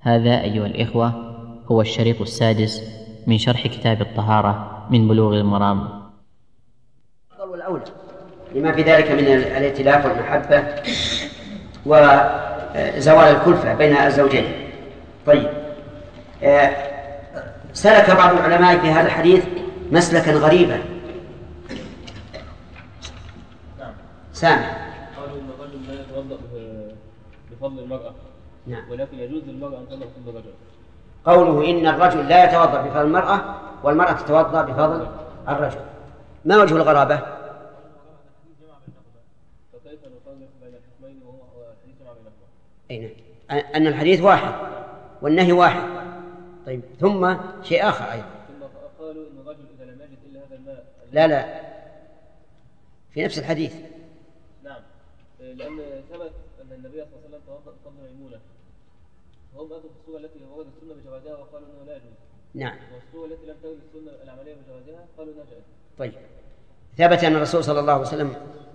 هذا أيها الإخوة هو الشريط السادس من شرح كتاب الطهارة من بلوغ المرام. والأولى لما في ذلك من الائتلاف والمحبة وزوال الكلفة بين الزوجين. طيب، سلك بعض العلماء في هذا الحديث مسلكا غريبا. سامع. قالوا إن الرجل لا يتوضأ بفضل المرأة. نعم. ولكن يجوز للمرأة أن تتوضأ بفضل الرجل. قوله إن الرجل لا يتوضأ بفضل المرأة والمرأة تتوضأ بفضل الرجل، ما وجه الغرابة؟ فكيف نفرق بين الحكمين وهو حديث جمع بينهما؟ أين؟ أن الحديث واحد والنهي واحد. طيب، ثم شيء آخر أيضا. ثم قالوا إن الرجل إذا لم يجد إلا هذا الماء. لا في نفس الحديث. نعم، لأن ثبت أن النبي صلى الله عليه وسلم توضأ بفضل ميمونة، وهم أتوا في الصورة التي وردت السنة بجوازها وقالوا أنه لا يجوز. نعم. والصورة التي لم ترد السنة العملية بجوازها قالوا لا جائز. طيب، ثبت أن الرسول صلى الله عليه وسلم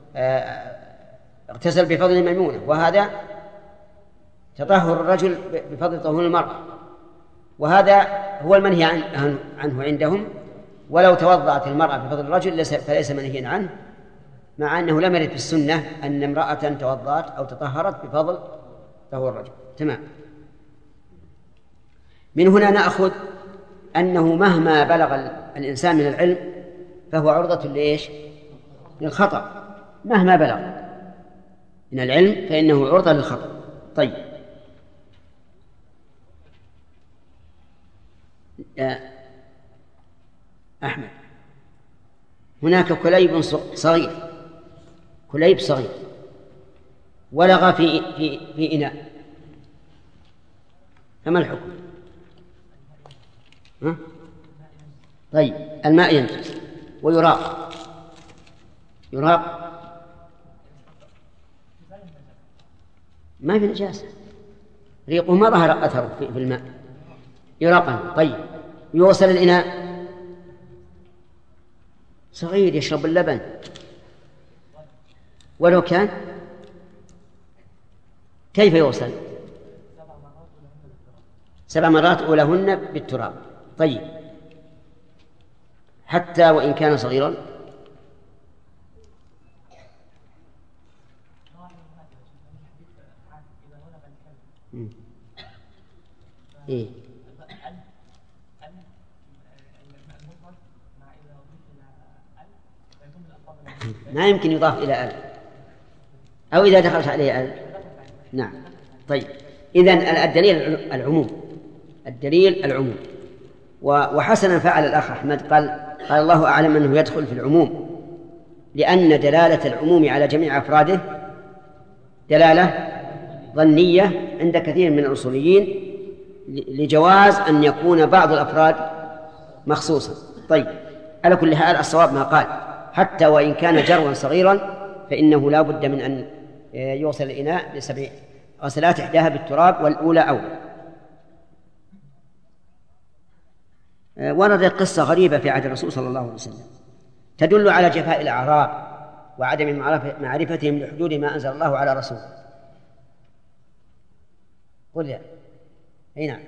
اغتسل بفضل ميمونة، وهذا تطهر الرجل بفضل طهور المرأة، وهذا هو المنهي عنه عندهم. ولو توضأت المرأة بفضل الرجل فليس منهيا عنه، مع أنه لم يرد في السنة أن امرأة توضأت أو تطهرت بفضل طهور الرجل. تمام. من هنا نأخذ أنه مهما بلغ الإنسان من العلم فهو عرضة لإيش؟ للخطأ. مهما بلغ من العلم فإنه عرضة للخطأ. طيب، أحمد، هناك كليب صغير، كليب صغير ولغ في إناء، فما الحكم؟ طيب، الماء ينجس ويراق ما في نجاسة، ريقه ما ظهر أثره في الماء، يراقا. طيب، يوصل الإناء صغير يشرب اللبن، ولو كان كيف يوصل؟ 7 مرات أولهن بالتراب. طيب، حتى وإن كان صغيرا؟ إيه؟ ما يمكن يضاف إلى أل، أو إذا دخلت عليه أل. نعم. طيب، إذن الدليل العموم. وحسنا فعل الأخ أحمد قال الله أعلم أنه يدخل في العموم، لأن دلالة العموم على جميع أفراده دلالة ظنية عند كثير من الأصوليين، لجواز أن يكون بعض الأفراد مخصوصا. طيب، على كل حال الصواب ما قال، حتى وإن كان جروا صغيرا فإنه لا بد من أن يوصل الإناء ل7 غسلات، إحداها بالتراب والأولى أولى. وردت قصة غريبة في عهد الرسول صلى الله عليه وسلم تدل على جفاء الأعراب وعدم معرفتهم لحدود ما أنزل الله على رسوله. قل يا هنا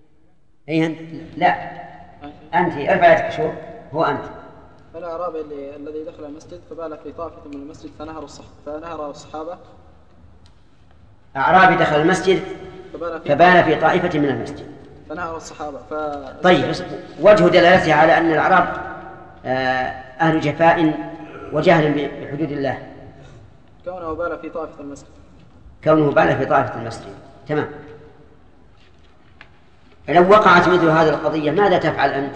لا أنت ارفع يدك. شو هو أنت؟ الأعرابي الذي دخل المسجد فبال في طائفة من المسجد فنهر الصحابة. أعرابي دخل المسجد فبال في طائفة من المسجد فنهر الصحابة. طيب، وجه دلالتها على أن الأعراب أهل جفاء وجهل بحدود الله، كونه بال في طائفة المسجد. تمام. لو وقعت مثل هذه القضية ماذا تفعل أنت؟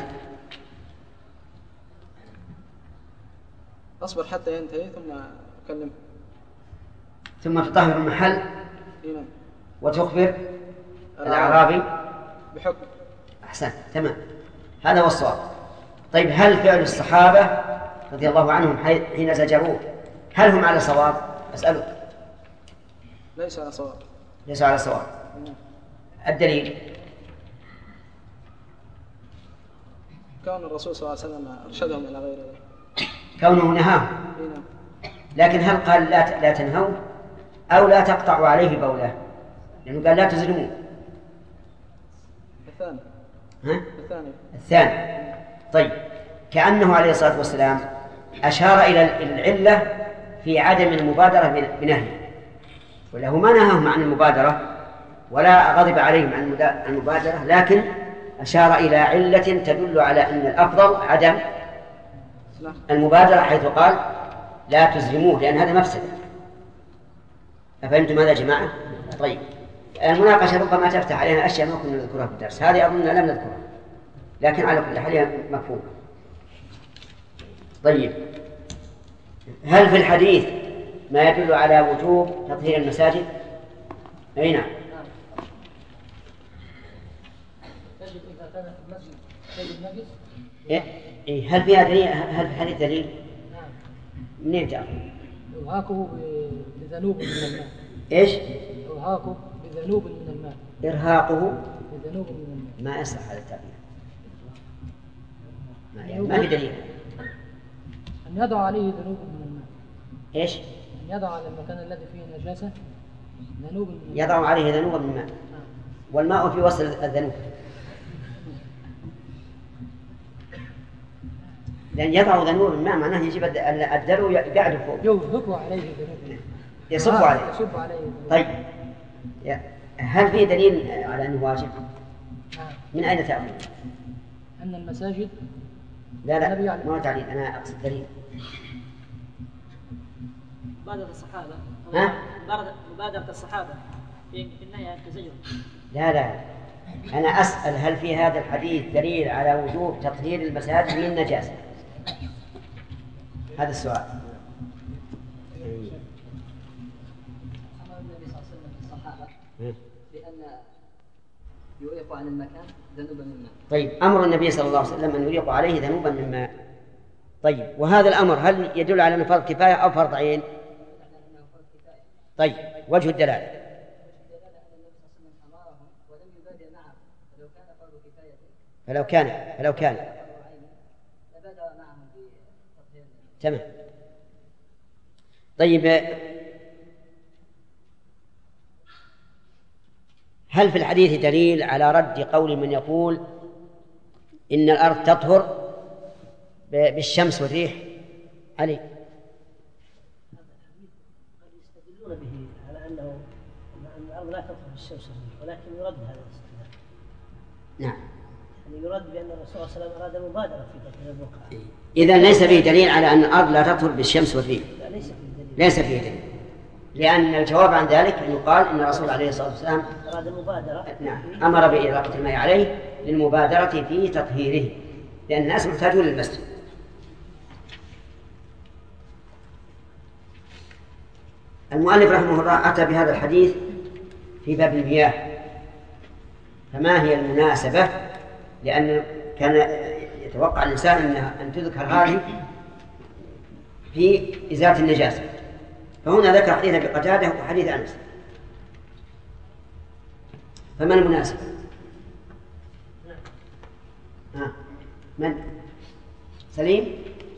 أصبر حتى ينتهي ثم أكلم، ثم تطهر المحل وتخبر الأعرابي بحكم. أحسن. تمام، هذا هو الصواب. طيب، هل فعل الصحابة رضي الله عنهم حين زجروه هل هم على صواب؟ أسألك. ليس على صواب. الدليل كون الرسول صلى الله عليه وسلم أرشدهم إلى غير ذلك، كونه نهاه. لكن هل قال لا تنهوا أو لا تقطعوا عليه بوله؟ لأنه قال لا تظلموا. الثاني. ها؟ الثاني. طيب، كأنه عليه الصلاة والسلام أشار إلى العلة في عدم المبادرة بنهيه، وله ما نهاهم عن المبادرة ولا غضب عليهم عن المبادرة، لكن أشار إلى علة تدل على أن الأفضل عدم المبادرة، حيث قال لا تزلموه لأن هذا مفسد. أفهمتم هذا يا جماعة؟ طيب، المناقشة ربما تفتح علينا أشياء ما كنا نذكرها في الدرس، هذه أظننا لم نذكرها، لكن على كل حال مفهوم. طيب، هل في الحديث ما يدل على وجوب تطهير المساجد؟ أي نعم. إذا كان في المسجد تجد نجس؟ إيه، هل فيها دليل؟ هل في الحديث دليل؟ نعم. منين جاء؟ إرهاقه بذنوب من الماء. إيش؟ إرهاقه بذنوب من الماء. إرهاقه بذنوب من الماء. ما يصح هذا التعبير، ما في دليل. أن يضع عليه ذنوب من الماء. إيش؟ أن يضع على المكان الذي فيه نجاسة ذنوب من الماء. يضع عليه ذنوبا من الماء، والماء في وصل الذنوب، لأن يضع ذنوب من الماء معناه يجب الدلو قاعد فوق، يوهق عليه ذنوب، يصب عليه. يصب عليه ذنوب. طيب، هل في دليل على أنه واجب؟ من أين تأخذ؟ أن المساجد لا ما هو تعليل، أنا أقصد دليل. مبادرة الصحابة. ها؟ مبادرة الصحابة في النهي عن التزين. لا، أنا أسأل هل في هذا الحديث دليل على وجوب تطهير المساجد من النجاسة؟ هذا السؤال. أمر النبي صلى الله عليه وسلم الصحابة بأن يريق عن المكان ذنوبا من ماء. طيب، أمر النبي صلى الله عليه وسلم أن يريق عليه ذنوبا من ماء. طيب، وهذا الأمر هل يدل على أنه فرض كفاية أو فرض عين؟ طيب، وجه الدلالة فلو كان تمام. طيب، هل في الحديث دليل على رد قول من يقول إن الأرض تطهر بالشمس والريح؟ علي قد يستدلون به على أن الأرض لا تطهر بالشمس والريح، ولكن يرد هذا الاستدلال. نعم، يعني يرد بأن الرسول صلى الله عليه وسلم أراد مبادرة في تطهير البقعة. إذن ليس فيه دليل على أن الأرض لا تطهر بالشمس والريح. ليس فيه دليل، لأن الجواب عن ذلك أن يقال إن الرسول عليه الصلاة والسلام أراد المبادرة. نعم، أمر بإراقة الماء عليه للمبادرة في تطهيره، لأن الناس محتاجون للمسجد. المؤلف رحمه الله أتى بهذا الحديث في باب المياه، فما هي المناسبة؟ لأن كان يتوقع الإنسان أن تذكر هذه في إزالة النجاسة، فهنا ذكر حديث أبي قتادة وحديث أنس، فما المناسبة؟ من؟ سليم؟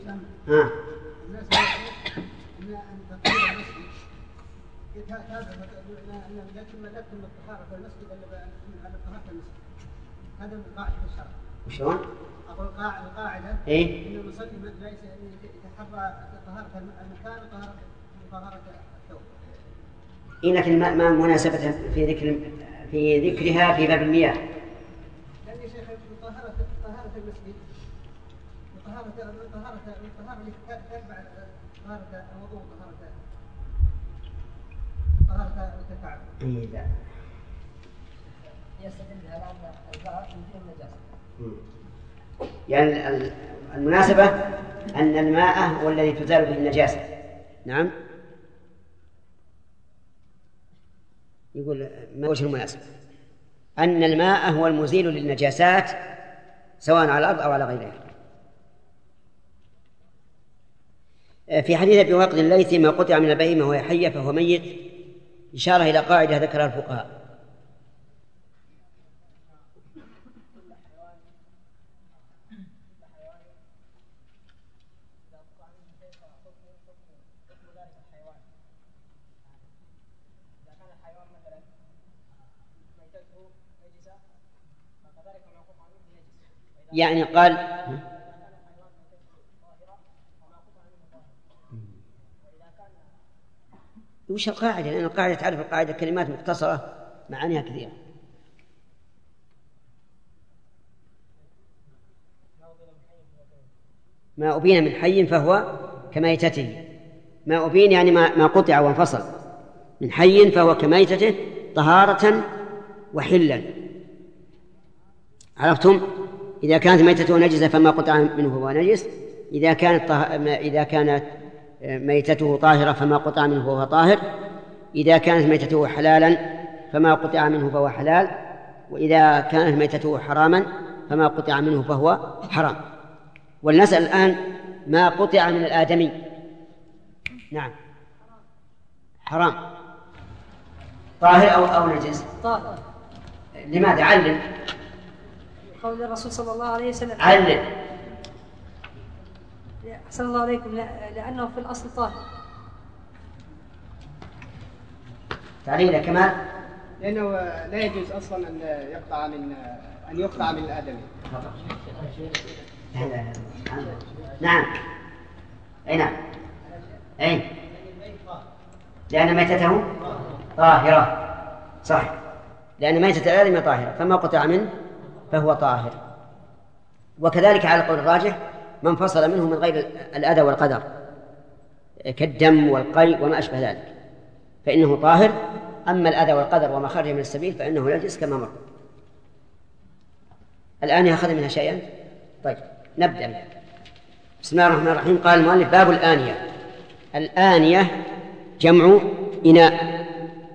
هذا القاعدة في الشرع. وشلون؟ أقول القاعدة إيه؟ إن المصلي ليس يتحرى طهارة المكان وطهارة الثوب. إيه، لكن ما مناسبة في ذكرها في باب المياه؟ لأن يا شيخ طهارة المسجد وطهارة تتبع طهارة الوضوء طهارة التكعب. إيه، لا. يستدل على أن البعض يزيل النجاسة. يعني المناسبة أن الماء هو الذي تزال به النجاسة. نعم. يقول ما وجه المناسبة؟ أن الماء هو المزيل للنجاسات سواء على الأرض أو على غيرها. في حديث أبي واقد الليثي ما قطع من البهيمة وهي حية فهو ميت، إشارة إلى قاعدة ذكرها الفقهاء. يعني قال وش القاعدة؟ لأن القاعدة تعرف القاعدة كلمات مختصرة معانيها كثيرة. ما أبين من حي فهو كميتته. ما أبين يعني ما قطع وانفصل. من حي فهو كميتته طهارة وحلا. عرفتم؟ إذا كانت ميتته نجسة فما قطع منه فهو نجس. إذا كانت ميتته طاهرة فما قطع منه فهو طاهر. إذا كانت ميتته حلالا فما قطع منه فهو حلال. وإذا كانت ميتته حراما فما قطع منه فهو حرام. ولنسأل الآن ما قطع من الآدمي. نعم حرام طاهر أو نجس؟ طاهر. لماذا؟ علل. قول الرسول صلى الله عليه وسلم. علل. أحسن الله عليكم. لأنه في الأصل طاهر. تعليل كمال. لأنه لا يجوز أصلا أن يقطع من الآدمي. نعم أي نعم أي لأن ميتته طاهرة. صح، لأن ميتة الآدمي طاهرة فما قطع منه فهو طاهر. وكذلك على القول الراجح من فصل منه من غير الأذى والقدر كالدم والقيء وما أشبه ذلك فإنه طاهر. أما الأذى والقدر وما خرج من السبيل فإنه نجس كما مر. الآن أخذ منها شيئا. طيب نبدأ. بسم الله الرحمن الرحيم. قال المؤلف باب الآنية. الآنية جمع إناء.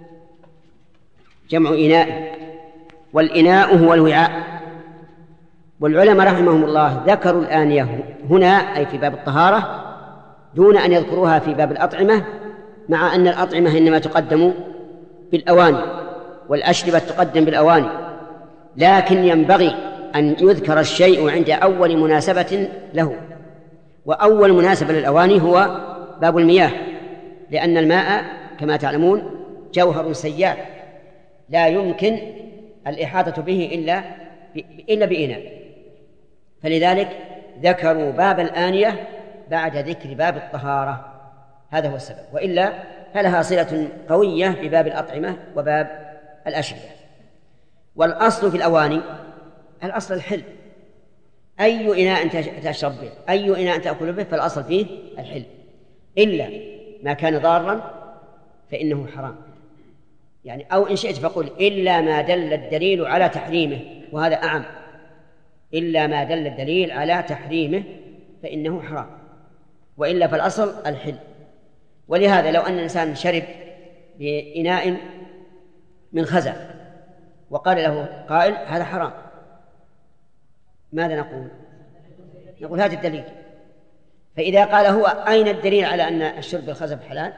جمع إناء، والإناء هو الوعاء. والعلماء رحمهم الله ذكروا الآنية هنا أي في باب الطهارة دون أن يذكروها في باب الأطعمة، مع أن الأطعمة إنما تقدم بالأواني والأشربة تقدم بالأواني، لكن ينبغي أن يذكر الشيء عند أول مناسبة له. وأول مناسبة للأواني هو باب المياه، لأن الماء كما تعلمون جوهر سيال لا يمكن الإحاطة به إلا بإناء، فلذلك ذكروا باب الآنية بعد ذكر باب الطهارة. هذا هو السبب، وإلا فلها صلة قوية بباب الأطعمة وباب الأشربة. والأصل في الأواني الأصل الحل. أي إناء تشرب به، أي إناء تأكل به، فالأصل فيه الحل، إلا ما كان ضارا فإنه حرام. يعني أو إن شئت فقل إلا ما دل الدليل على تحريمه، وهذا أعم. إلا ما دل الدليل على تحريمه فإنه حرام، وإلا فالأصل الحل. ولهذا لو أن الإنسان شرب بإناء من خزف وقال له قائل هذا حرام، ماذا نقول؟ نقول هذا الدليل. فإذا قال هو أين الدليل على أن الشرب بالخزف حلال؟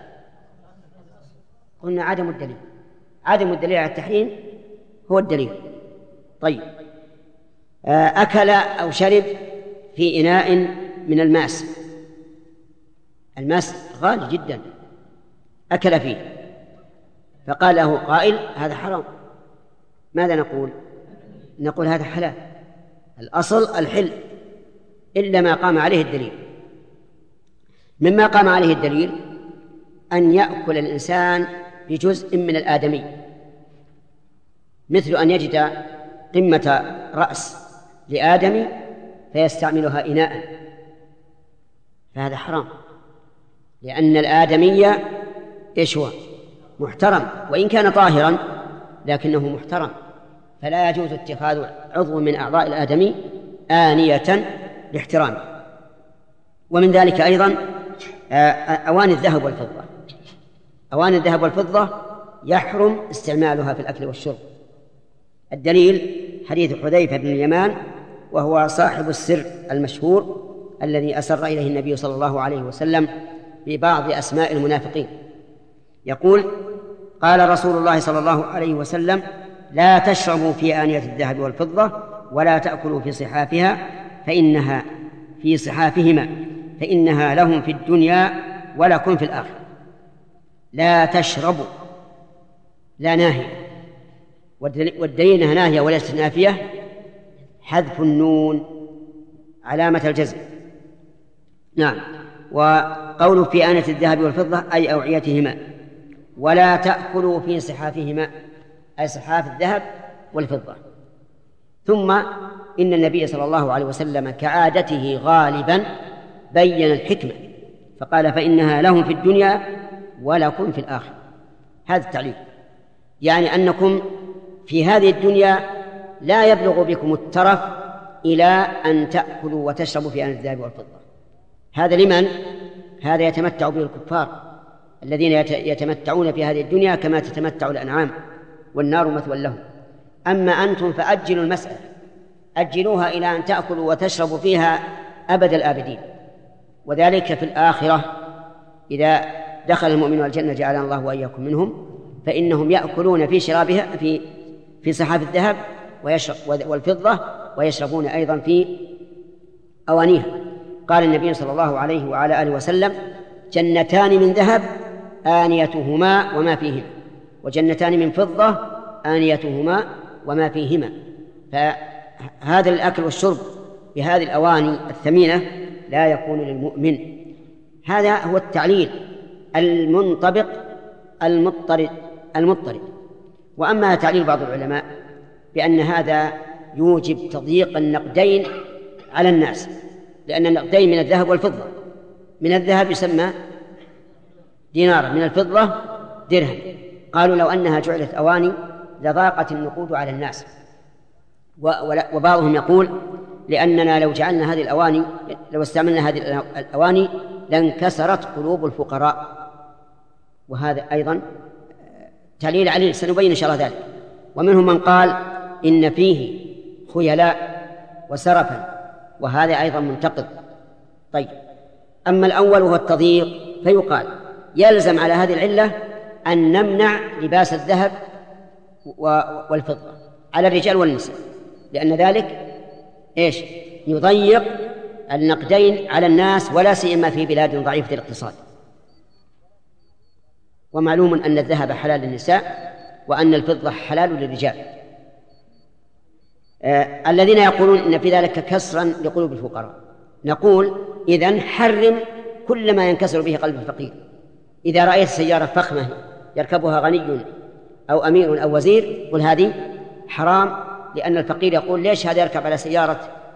قلنا عدم الدليل. عدم الدليل على التحريم هو الدليل. طيب أكل أو شرب في إناء من الماس. الماس غالي جدا، أكل فيه فقال له قائل هذا حرام، ماذا نقول؟ نقول هذا حلال. الأصل الحل إلا ما قام عليه الدليل. مما قام عليه الدليل أن يأكل الإنسان بجزء من الآدمي، مثل أن يجد قمة رأس لآدمي فيستعملها إناء، فهذا حرام، لأن الآدمي إيش هو؟ محترم، وإن كان طاهرا لكنه محترم، فلا يجوز اتخاذ عضو من أعضاء الآدمي آنية لاحترامه. ومن ذلك أيضا أواني الذهب والفضة. أواني الذهب والفضة يحرم استعمالها في الأكل والشرب. الدليل حديث حذيفة بن اليمان، وهو صاحب السر المشهور الذي أسر إليه النبي صلى الله عليه وسلم ببعض أسماء المنافقين. يقول قال رسول الله صلى الله عليه وسلم لا تشربوا في آنية الذهب والفضة ولا تأكلوا في صحافها فإنها في صحافهما فإنها لهم في الدنيا ولكم في الآخرة. لا تشربوا، لا ناهية، والدليل أنها ناهية وليست نافية حذف النون علامة الجزم. نعم. وقوله في آنية الذهب والفضة أي أوعيتهما، ولا تأكلوا في صحافهما أي صحاف الذهب والفضة. ثم إن النبي صلى الله عليه وسلم كعادته غالبا بين الحكمة فقال فإنها لهم في الدنيا ولكم في الآخرة. هذا التعليل يعني أنكم في هذه الدنيا لا يبلغ بكم الترف إلى أن تأكلوا وتشربوا في آنية الذهب والفضة. هذا لمن؟ هذا يتمتع به الكفار الذين يتمتعون في هذه الدنيا كما تتمتع الأنعام، والنار مثوى لهم. أما أنتم فأجلوا المسألة، أجلوها إلى أن تأكلوا وتشربوا فيها أبد الآبدين. وذلك في الآخرة إذا دخل المؤمنون الجنة جعلنا الله وإياكم منهم، فإنهم يأكلون في شرابها في صحاف الذهب والفضة، ويشربون أيضا في أوانيها. قال النبي صلى الله عليه وعلى آله وسلم جنتان من ذهب آنيتهما وما فيهما، وجنتان من فضة آنيتهما وما فيهما. فهذا الأكل والشرب بهذه الأواني الثمينة لا يكون للمؤمن. هذا هو التعليل المنطبق المضطرد. وأما تعليل بعض العلماء بأن هذا يوجب تضييق النقدين على الناس، لأن النقدين من الذهب والفضة، من الذهب يسمى دينارا، من الفضة درهم. قالوا لو أنها جعلت أواني لضاقت النقود على الناس. وبعضهم يقول لأننا لو جعلنا هذه الأواني، لو استعملنا هذه الأواني لانكسرت قلوب الفقراء. وهذا أيضا تعليل عليه، سنبين إن شاء الله ذلك. ومنهم من قال إن فيه خيلاء وسرفا، وهذا أيضا منتقد. طيب، أما الأول وهو التضييق فيقال يلزم على هذه العلة أن نمنع لباس الذهب والفضة على الرجال والنساء، لأن ذلك إيش؟ يضيق النقدين على الناس، ولا سيما في بلاد ضعيفة الاقتصاد. ومعلوم أن الذهب حلال للنساء وأن الفضة حلال للرجال. الذين يقولون إن في ذلك كسرا لقلوب الفقراء، نقول إذن حرم كل ما ينكسر به قلب الفقير. إذا رأيت سيارة فخمة يركبها غني أو أمير أو وزير قل هذه حرام، لأن الفقير يقول ليش هذا يركب على سيارة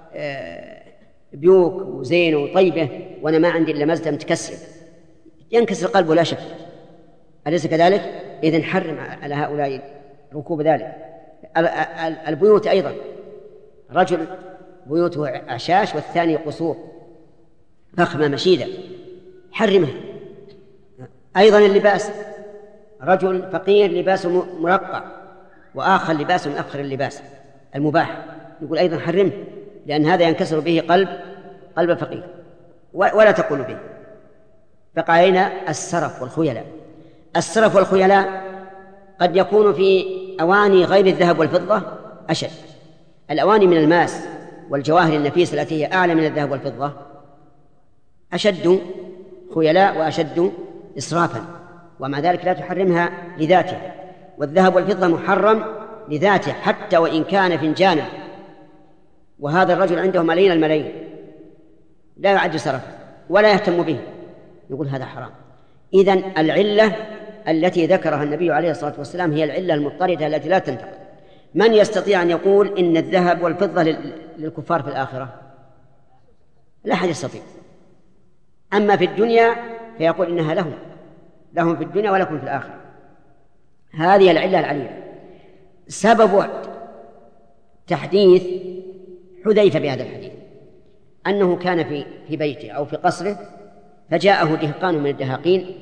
بيوك وزين وطيبة وأنا ما عندي إلا مزدة متكسر، ينكسر قلبه لا شك، أليس كذلك؟ إذن حرم على هؤلاء ركوب ذلك. البيوت أيضا، رجل بيوته عشاش والثاني قصور فخمة مشيدة، حرمه. أيضا اللباس، رجل فقير لباسه مرقع وآخر لباسه من أفخر اللباس المباح، يقول أيضا حرمه، لأن هذا ينكسر به قلب الفقير ولا تقول به. بقى علينا السرف والخيلاء. السرف والخيلاء قد يكون في أواني غير الذهب والفضة أشد. الأواني من الماس والجواهر النفيسة التي هي أعلى من الذهب والفضة أشد خيلاء وأشد إسرافا، ومع ذلك لا تحرمها لذاتها. والذهب والفضة محرم لذاته حتى وإن كان فنجانا، وهذا الرجل عنده ملايين الملايين لا يعد سرفا ولا يهتم به، يقول هذا حرام. إذن العلة التي ذكرها النبي عليه الصلاة والسلام هي العلة المضطردة التي لا تنتقد. من يستطيع أن يقول إن الذهب والفضة للكفار في الآخرة؟ لا أحد يستطيع. أما في الدنيا فيقول إنها لهم في الدنيا ولكم في الآخرة. هذه العلة العليلة. سبب تحديث حذيفة بهذا الحديث أنه كان في بيته أو في قصره، فجاءه دهقان من الدهاقين،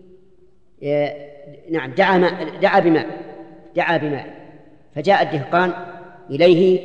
نعم دعا بماء، فجاء الدهقان إليه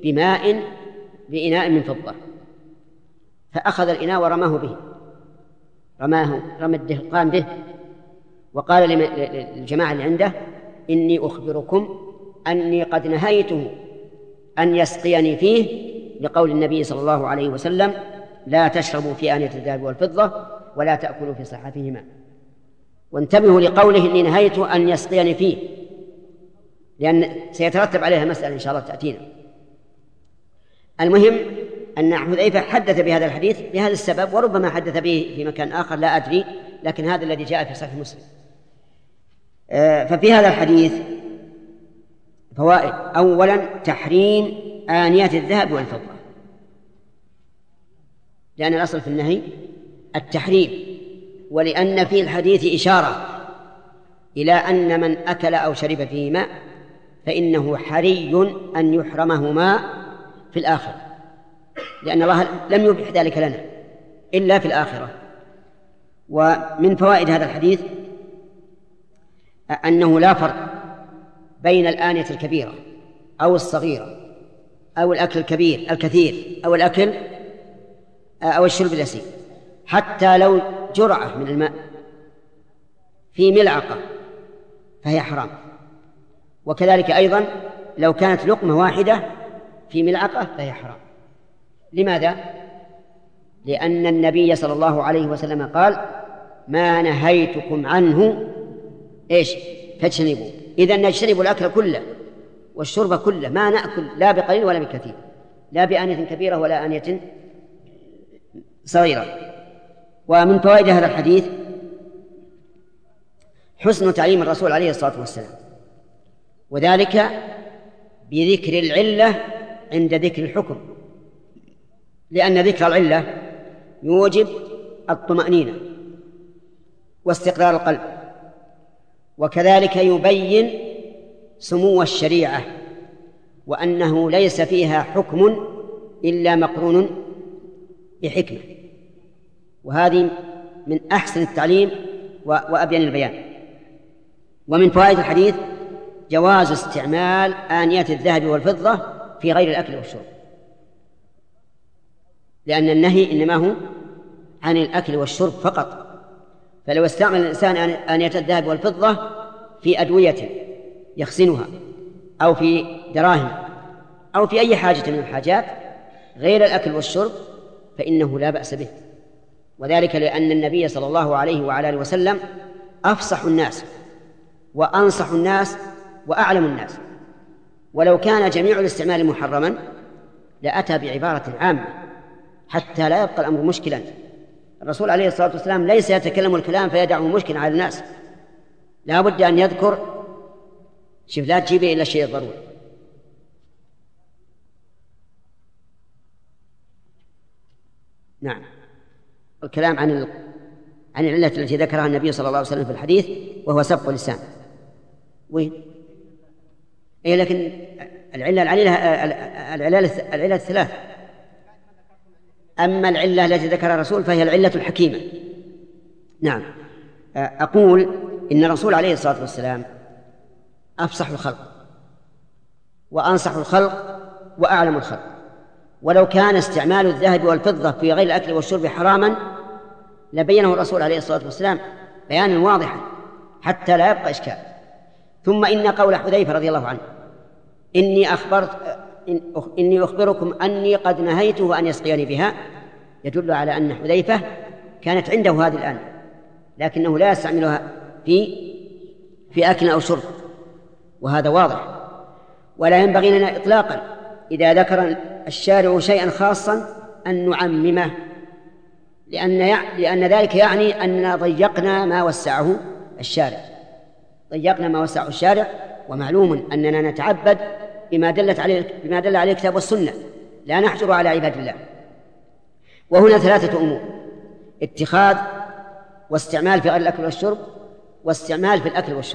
بإناء من فضة، فأخذ الإناء ورماه به، رمى الدهقان به، وقال للجماعة اللي عنده إني أخبركم أني قد نهيته أن يسقيني فيه، لقول النبي صلى الله عليه وسلم لا تشربوا في آنية الذهب والفضة ولا تأكلوا في صحافهما. وانتبهوا لقوله إني نهيته أن يسقيني فيه، لأن سيترتب عليها مسألة إن شاء الله تأتينا. المهم أن حذيفة حدث بهذا الحديث لهذا السبب، وربما حدث به في مكان آخر لا أدري، لكن هذا الذي جاء في صحيح مسلم. ففي هذا الحديث فوائد. أولا تحريم آنية الذهب والفضة، لأن الأصل في النهي التحريم، ولأن في الحديث إشارة إلى أن من أكل أو شرب فيهما فإنه حري أن يحرمهما في الآخرة، لأن الله لم يبح ذلك لنا إلا في الآخرة. ومن فوائد هذا الحديث أنه لا فرق بين الآنية الكبيرة أو الصغيرة أو الأكل الكثير أو الأكل أو الشرب اليسير، حتى لو جرعة من الماء في ملعقة فهي حرام، وكذلك أيضا لو كانت لقمة واحدة في ملعقة فهي حرام. لماذا؟ لأن النبي صلى الله عليه وسلم قال: ما نهيتكم عنه فاجتنبوا. إذن نجتنب الأكل كله والشرب كله، ما نأكل لا بقليل ولا بكثير، لا بآنية كبيرة ولا آنية صغيرة. ومن فوائد هذا الحديث حسن تعليم الرسول عليه الصلاة والسلام، وذلك بذكر العلة عند ذكر الحكم، لأن ذكر العلة يوجب الطمأنينة واستقرار القلب، وكذلك يبين سمو الشريعة وأنه ليس فيها حكم إلا مقرون بحكمة، وهذه من أحسن التعليم وأبين البيان. ومن فوائد الحديث جواز استعمال آنية الذهب والفضة في غير الأكل والشرب، لأن النهي إنما هو عن الأكل والشرب فقط. فلو استعمل الإنسان آنية الذهب والفضة في أدوية يخزنها أو في دراهم أو في أي حاجة من الحاجات غير الأكل والشرب فإنه لا بأس به، وذلك لأن النبي صلى الله عليه وعلى آله وسلم أفصح الناس وأنصح الناس وأعلم الناس، ولو كان جميع الاستعمال محرما لأتى بعبارة عامة حتى لا يبقى الأمر مشكلا. الرسول عليه الصلاة والسلام ليس يتكلم الكلام فيدعه مشكلا على الناس، لا بد أن يذكر لا تجيبه إلا الشيء الضروري. نعم، الكلام عن العلة التي ذكرها النبي صلى الله عليه وسلم في الحديث وهو سبق اللسان. وين؟ لكن العلة الثلاث. أما العلة التي ذكرها الرسول فهي العلة الحكيمة. نعم، أقول إن الرسول عليه الصلاة والسلام أفصح الخلق وأنصح الخلق وأعلم الخلق، ولو كان استعمال الذهب والفضة في غير الأكل والشرب حراما لبينه الرسول عليه الصلاة والسلام بيانا واضحا حتى لا يبقى إشكال. ثم إن قول حذيفة رضي الله عنه إني أخبركم أني قد نهيته أن يسقيني بها يدل على أن حذيفة كانت عنده هذه الآن، لكنه لا يستعملها في أكل أو شرب، وهذا واضح. ولا ينبغي لنا إطلاقا إذا ذكر الشارع شيئا خاصا أن نعممه، لأن ذلك يعني أننا ضيقنا ما وسعه الشارع، ومعلوم أننا نتعبد بما دل عليه الكتاب والسنة، لا نحجر على عباد الله. وهنا ثلاثة أمور: اتخاذ واستعمال في غير الأكل والشرب، واستعمال في الأكل والشرب.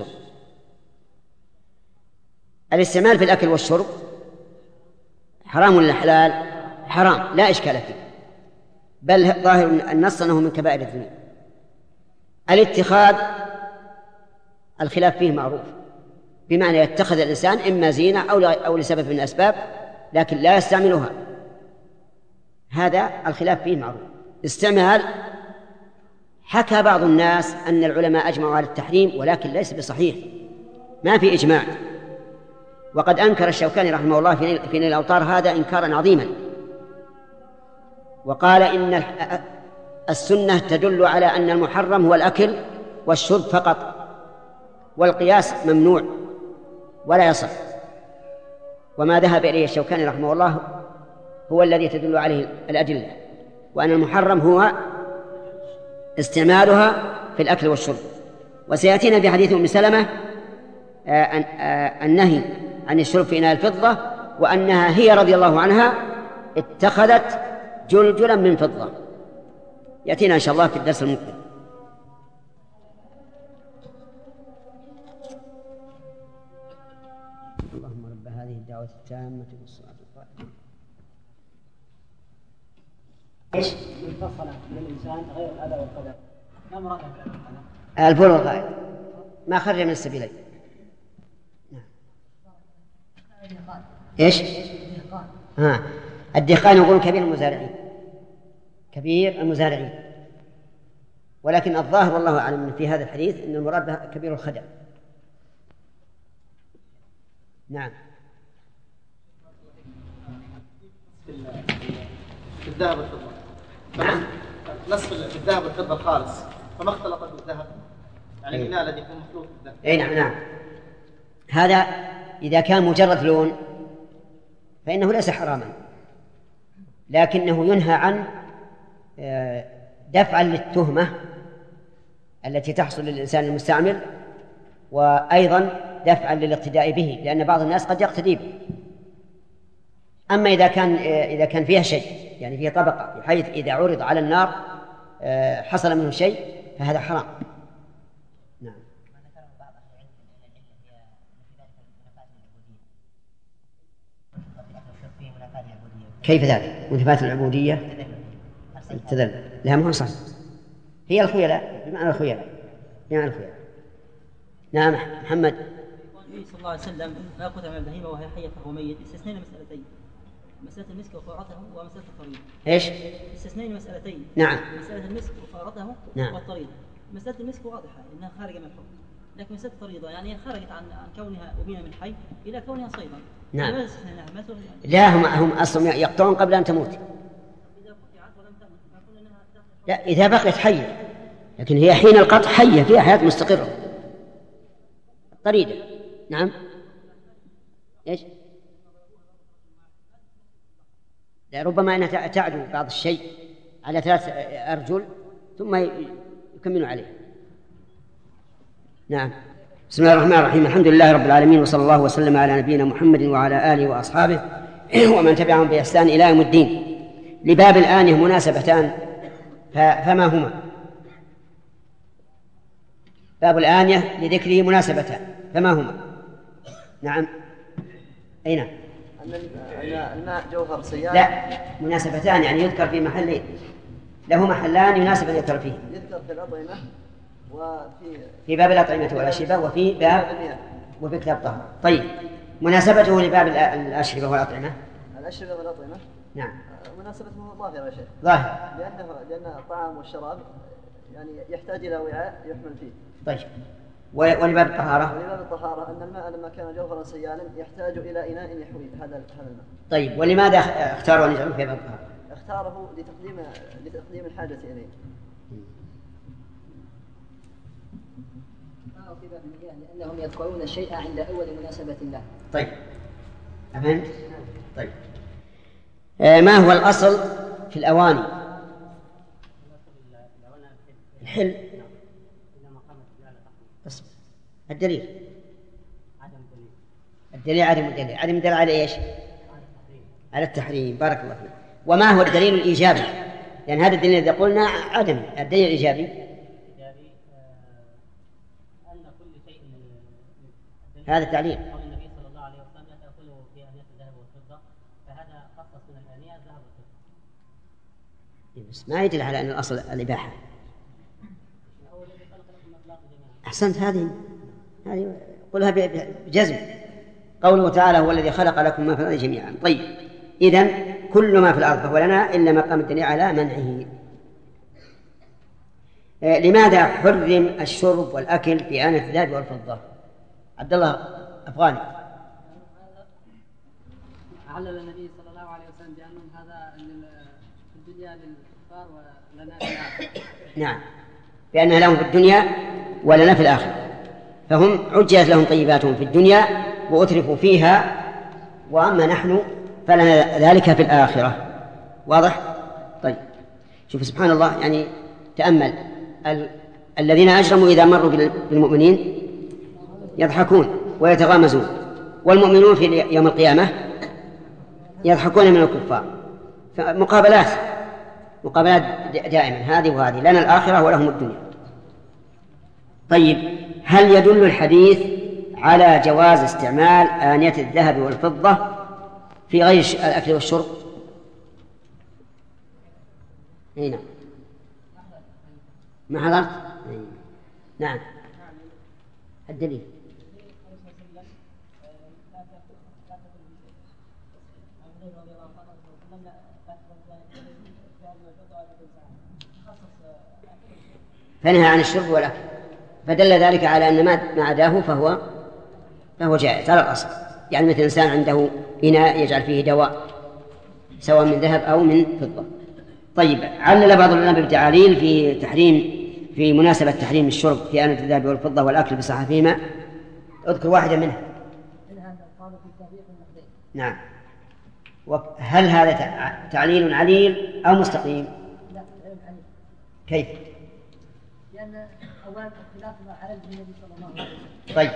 الاستعمال في الأكل والشرب حرام ولا حلال؟ حرام لا إشكال فيه، بل ظاهر النص أنه من كبائر الذنوب. الاتخاذ الخلاف فيه معروف، بمعنى يتخذ الإنسان إما زينة أو لسبب من الأسباب لكن لا يستعملها، هذا الخلاف فيه معروف. استعمال حكى بعض الناس أن العلماء أجمعوا على التحريم، ولكن ليس بصحيح، ما في إجماع، وقد أنكر الشوكاني رحمه الله في نيل الأوطار هذا إنكارا عظيما، وقال إن السنة تدل على أن المحرم هو الأكل والشرب فقط، والقياس ممنوع ولا يصح. وما ذهب إليه الشوكاني رحمه الله هو الذي تدل عليه الأدلة، وأن المحرم هو استعمالها في الأكل والشرب. وسيأتينا في حديث أم سلمة النهي عن الشرب في إناء الفضة، وأنها هي رضي الله عنها اتخذت جلجلا من فضة. يأتينا إن شاء الله في الدرس المقبل. اللهم رب هذه الدعوة التامة والصلاة القائمة. ايش؟ منفصلة من الإنسان غير الأذى والقدر. ما مراد بالقدر؟ البول والغائط ما خرج من السبيلين. ايش؟ الدخان يقول كبير المزارعين، كبير المزارعين، ولكن الظاهر والله أعلم في هذا الحديث أن المراد به كبير الخدع. نعم. في الذهب والفضة. نصف الذهب والفضة الخالص فما اختلط بالذهب، يعني الإناء الذي يكون مخلوط بالذهب. أي نعم. هذا إذا كان مجرد لون فإنه ليس حراما، لكنه ينهى عن دفعا للتهمة التي تحصل للإنسان المستعمل، وأيضا دفعا للاقتداء به، لأن بعض الناس قد يقتدي به. أما إذا كان فيها شيء، يعني فيها طبقة بحيث إذا عرض على النار حصل منه شيء، فهذا حرام. نعم. كيف ذلك؟ منتفات العبودية التذلل لا مو صح، هي الخيلاء بمعنى الخيلاء. نعم. محمد. النبي صلى الله عليه وسلم ما قتل من البهيمة وهي حية فهو ميت، استثنينا مسألتين، مسألة المسك وفارته ومسألة الطريد. ايش؟ استثنينا مسألتين. نعم. مسألة المسك وفارته نعم. والطريد. مسألة المسك واضحة إنها خارجة من الحكم، لكن مسألة الطريدة يعني خرجت عن كونها أبينا من حي إلى كونها صيدا. نعم. لا هم أصلا يقطعون قبل أن تموت. لا إذا بقيت حية، لكن هي حين القطع حية فيها حياة مستقرة. طريدة. نعم. إيش؟ لا ربما أنها تعدو بعض الشيء على 3 أرجل ثم يكملوا عليه. نعم. بسم الله الرحمن الرحيم. الحمد لله رب العالمين، وصلى الله وسلم على نبينا محمد وعلى آله وأصحابه ومن تبعهم بإحسان إلى يوم الدين. لباب الآنية مناسبتان، فما هما؟ باب الآنية لذكره مناسبتان، فما هما؟ نعم. أين؟ أن الماء جوهر سيال. لا، مناسبتان يعني يذكر في محلين، له محلان يناسب أن يذكر فيه. يذكر في الأطعمة في باب الأطعمة والأشربة، وفي كتاب الطهارة. طيب، مناسبته لباب الأشربة والأطعمة. الأشربة والأطعمة. نعم. مناسبته ظاهرة يا شيخ. ظاهر. لأن الطعام والشراب يعني يحتاج إلى وعاء يحمل فيه. طيب. ولباب الطهارة. ولباب الطهارة أن الماء لما كان جوهرا سيالا يحتاج إلى إناء يحوي هذا الماء. طيب، ولماذا اختاروا أن يجعلوه في باب الطهارة؟ اختاره لتقديم الحاجة إليه. في باب المياه لأنهم يذكرون الشيء عند أول مناسبة له. طيب، أفهمت؟ طيب. ما هو الأصل في الأواني؟ الحل. الدليل عدم الدليل على ايش؟ على التحريم. بارك الله فيك. وما هو الدليل الإيجابي؟ لأن هذا الدليل الذي قلنا عدم. الدليل الإيجابي أن كل شيء هذا التعليل. قال النبي صلى الله عليه وسلم لا تأكلوا في آنية الذهب والفضة، فهذا خصص من الآنية الذهب والفضة. بس ما يدل على أن الأصل الإباحة. أحسنت. هذه قلها بجزم. قوله تعالى هو الذي خلق لكم ما في الأرض جميعا. طيب، إذن كل ما في الأرض فهو لنا إلا ما قام الدليل على منعه. لماذا حرم الشرب والأكل في آنية الذهب والفضة؟ عبد الله أفغاني. علل النبي صلى الله عليه وسلم بأنهم هذا في الدنيا للكفار ولنا في الآخرة. نعم، بأنها لهم في الدنيا ولنا في الآخرة، فهم عجلت لهم طيباتهم في الدنيا وأترفوا فيها، وأما نحن فلنا ذلك في الآخرة. واضح؟ طيب شوف سبحان الله، يعني تأمل الذين أجرموا إذا مروا بالمؤمنين يضحكون ويتغامزون، والمؤمنون في يوم القيامة يضحكون من الكفار. فمقابلات دائما، هذه وهذه، لنا الآخرة ولهم الدنيا. طيب هل يدل الحديث على جواز استعمال آنية الذهب والفضة في غير الأكل والشرب؟ هنا ما حضرت؟ نعم. الدليل فنهى عن الشرب والأكل، فدل ذلك على أن ما عداه فهو جائز على الأصل. يعني مثل إنسان عنده إناء يجعل فيه دواء سواء من ذهب أو من فضة. طيب علل بعض العلماء بالتعاليل في مناسبة تحريم الشرب في آنية الذهب والفضة والأكل بصحفهما. اذكر واحدة منها. نعم. هل هذا تعليل عليل أو مستقيم؟ لا عليل. كيف؟ لأن أولا خلاف ما علل به النبي صلى الله عليه وسلم. طيب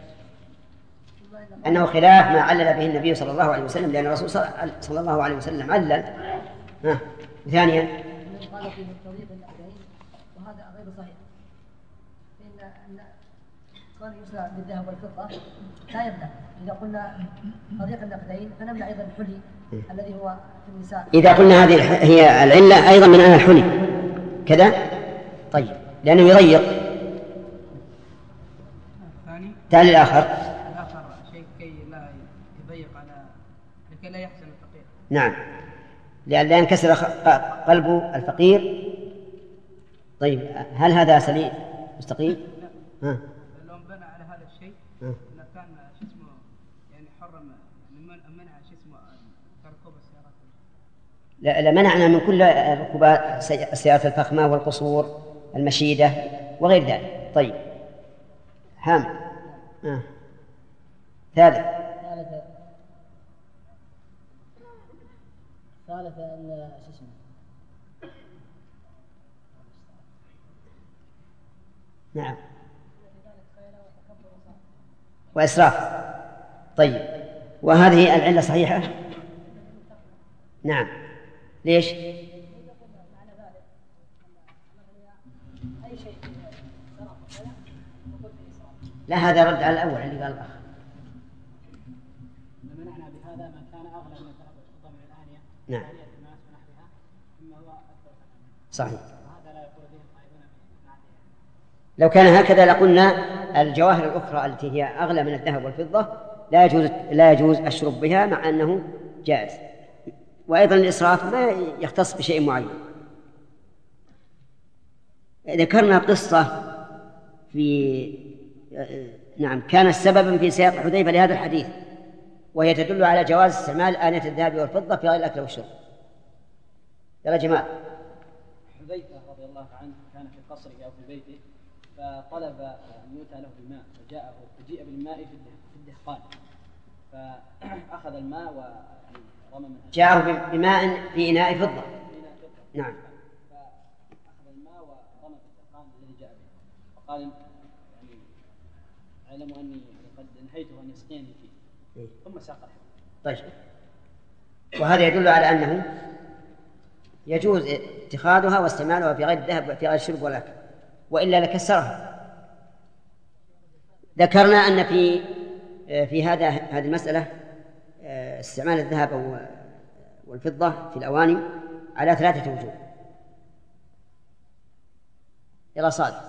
أنه خلاف ما علل به النبي صلى الله عليه وسلم، لأن الرسول صلى الله عليه وسلم علل. ثانيا قال فيه الطريق النقدين، وهذا غير صحيح، فإن كان يسرع بالذهب والفضة لا يمنع. إذا قلنا طريق النقدين فنمنع أيضا الحلي الذي هو في النساء. إذا قلنا هذه هي العلة أيضا من أنا الحلي كذا. طيب لأنه يضيق. الثاني الآخر شيء كي لا يضيق لكي لا يحزن الفقير. نعم، لأن لا ينكسر قلب الفقير. طيب هل هذا سليم مستقيم؟ لا. لو بنى على هذا الشيء لكان يعني حرم منع ركوب السيارات. لا منعنا من كل ركوب السيارات الفخمة والقصور المشيدة وغير ذلك. طيب حامد. ثالثا أن نعم وإسراف. طيب وهذه العلة صحيحة؟ نعم. ليش؟ لا هذا رد على الأول اللي قال الأخ. منعنا بهذا ما كان أغلى من الذهب والفضة من الآنية. نعم. صحيح. لو كان هكذا لقلنا الجواهر الأخرى التي هي أغلى من الذهب والفضة لا يجوز الشرب بها، مع أنه جائز. وأيضا الإسراف ما يختص بشيء معين. ذكرنا قصة نعم كانت سببا في سياق حذيفة لهذا الحديث، وهي تدل على جواز استعمال آنية الذهب والفضة في غير الأكل والشرب. يا جماعة. حذيفة رضي الله عنه كان في قصره أو في بيته، فطلب أن يؤتى له بماء، فجيء بالماء في الدهقان، فأخذ الماء ورمى منه. جاءه بماء في إناء فضة. نعم. فأخذ الماء ورمى في الدهقان الذي جاء به، وقال يعني أعلم أني قد نهيته أن يسقيني فيه، ثم ساق الحديث. طيب وهذا يدل على أنه يجوز اتخاذها واستعمالها في غير الذهب في غير الشرب والأكل، وإلا لكسرها. ذكرنا أن في هذه المسألة استعمال الذهب والفضة في الأواني على 3 وجوه. يلا صادق.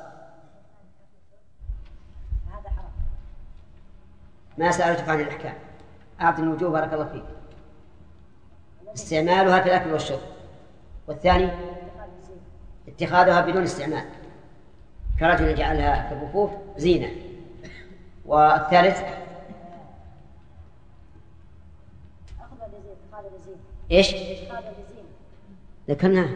ما سألتك عن الأحكام، أعطي الوجوه بارك الله فيك. استعمالها في الأكل والشرب، والثاني اتخاذها بدون استعمال كرجل جعلها في الرفوف زينة، والثالث ايش؟ ذكرناه.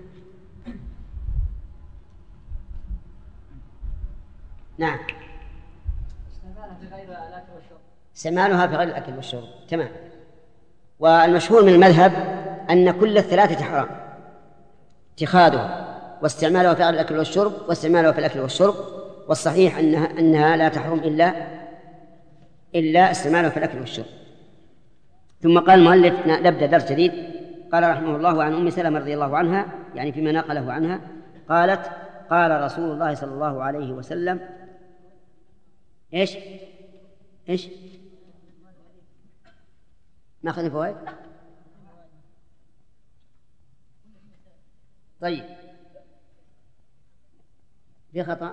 نعم. استعمالها في غير الأكل والشرب. تمام. والمشهور من المذهب أن كل الثلاثة حرام، اتخاذه واستعماله في الأكل والشرب واستعماله في الأكل والشرب، والصحيح أنها لا تحرم إلا استعماله في الأكل والشرب. ثم قال المؤلف نبدأ درس جديد. قال رحمه الله: عن أم سلمة رضي الله عنها، يعني فيما نقله عنها، قالت: قال رسول الله صلى الله عليه وسلم إيش ما أخذ فوائد؟ طيب في خطأ.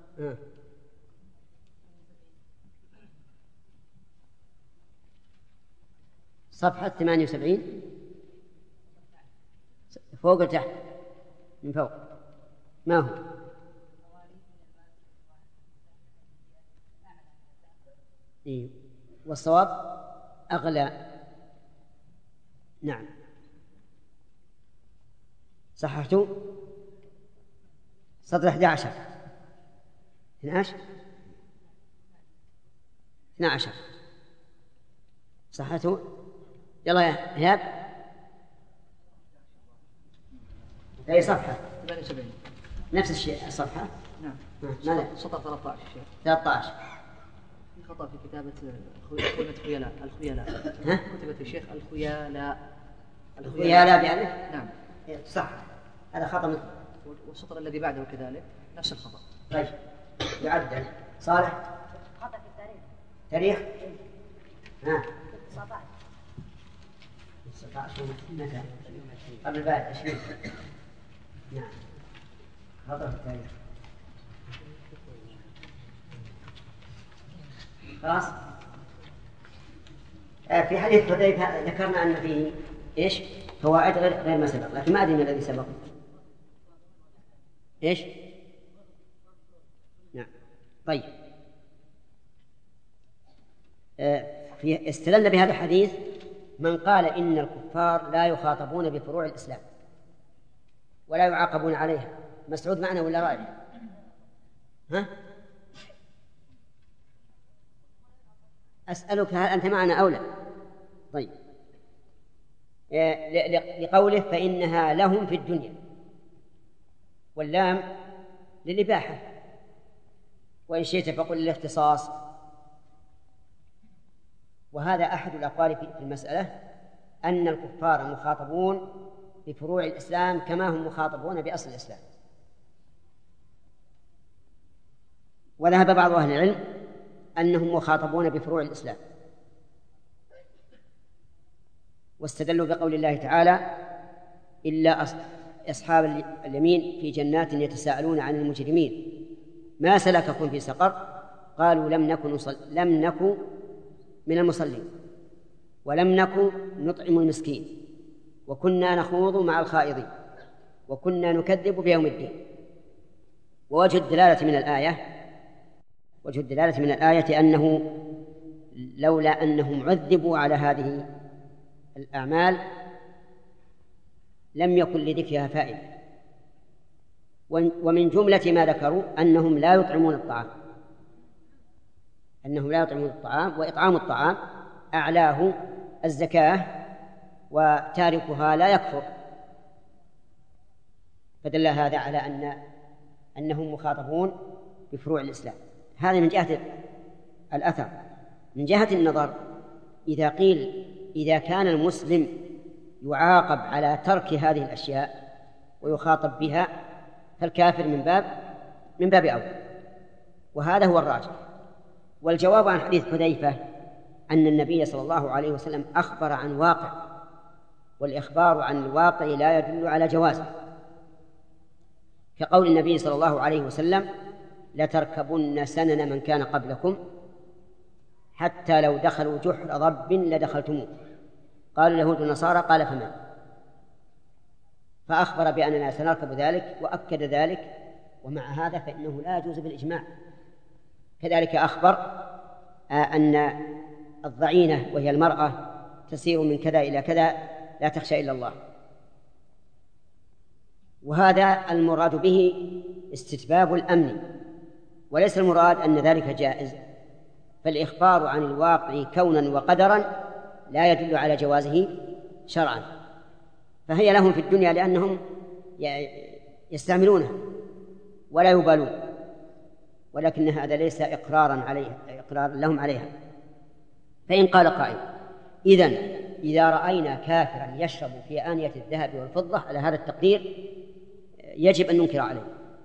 صفحة 78 فوق وتحت من فوق. ما هو؟ إيه. والصواب أغلى. نعم صححتوا سطر 11 12 صححتوا. يلا يا إيهاب أي صفحة؟ 78 نفس الشيء الصفحة. نعم ماذا؟ سطر 13 الشيخ 13 في خطأ في كتابة خيلاء الخيلاء. كتبت الشيخ الخيلاء بألف. نعم صح، هذا خطأ. والسطر الذي بعده كذلك نفس الخطأ. طيب يعدل. صالح خطأ في التاريخ. تاريخ 19 متى؟ قبل بعد 20. نعم خطأ في التاريخ. خلاص. في حديث حذيفة ذكرنا أن فيه إيش؟ فوائد غير ما سبق، لكن ما أدري ما الذي سبق. إيش؟ نعم طيب. استدل بهذا الحديث من قال إن الكفار لا يخاطبون بفروع الإسلام ولا يعاقبون عليها. مسعود معنا ولا رايح؟ أسألك هل أنت معنا أو لا؟ طيب. لقوله فإنها لهم في الدنيا، واللام للإباحة، وإن شئت فقل للاختصاص. وهذا أحد الأقوال في المسألة، أن الكفار مخاطبون بفروع الإسلام كما هم مخاطبون بأصل الإسلام. وذهب بعض أهل العلم أنهم مخاطبون بفروع الإسلام، واستدلوا بقول الله تعالى: إلا أصحاب اليمين في جنات يتساءلون عن المجرمين ما سلككم في سقر قالوا لم نكن من المصلين ولم نكن نطعم المسكين وكنا نخوض مع الخائضين وكنا نكذب بيوم الدين. ووجه الدلالة من الآية أنه لولا أنهم عذبوا على هذه الأعمال لم يكن لذكرها فائدة. ومن جملة ما ذكروا أنهم لا يطعمون الطعام، وإطعام الطعام أعلاه الزكاة، وتاركها لا يكفر. فدل هذا على أنهم مخاطبون بفروع الإسلام. هذا من جهة الأثر. من جهة النظر، إذا قيل إذا كان المسلم يعاقب على ترك هذه الأشياء ويخاطب بها فالكافر من باب أول، وهذا هو الراجح. والجواب عن حديث حذيفة أن النبي صلى الله عليه وسلم أخبر عن واقع، والإخبار عن الواقع لا يدل على جوازه، كقول النبي صلى الله عليه وسلم: لتركبن سنن من كان قبلكم حتى لو دخلوا جحر ضب لدخلتموه. قال اليهود والنصارى، قال فمن؟ فأخبر بأننا سنركب ذلك وأكد ذلك، ومع هذا فإنه لا يجوز بالإجماع. كذلك أخبر أن الضعينة وهي المرأة تسير من كذا إلى كذا لا تخشى إلا الله، وهذا المراد به استتباب الأمن، وليس المراد أن ذلك جائز. فالإخبار عن الواقع كونا وقدرا لا يدل على جوازه شرعا، فهي لهم في الدنيا لأنهم يستعملونها ولا يبالون، ولكن هذا ليس إقرارا لهم عليها. فإن قال قائل إذا رأينا كافرا يشرب في آنية الذهب والفضة على هذا التقدير يجب أن ننكر عليه،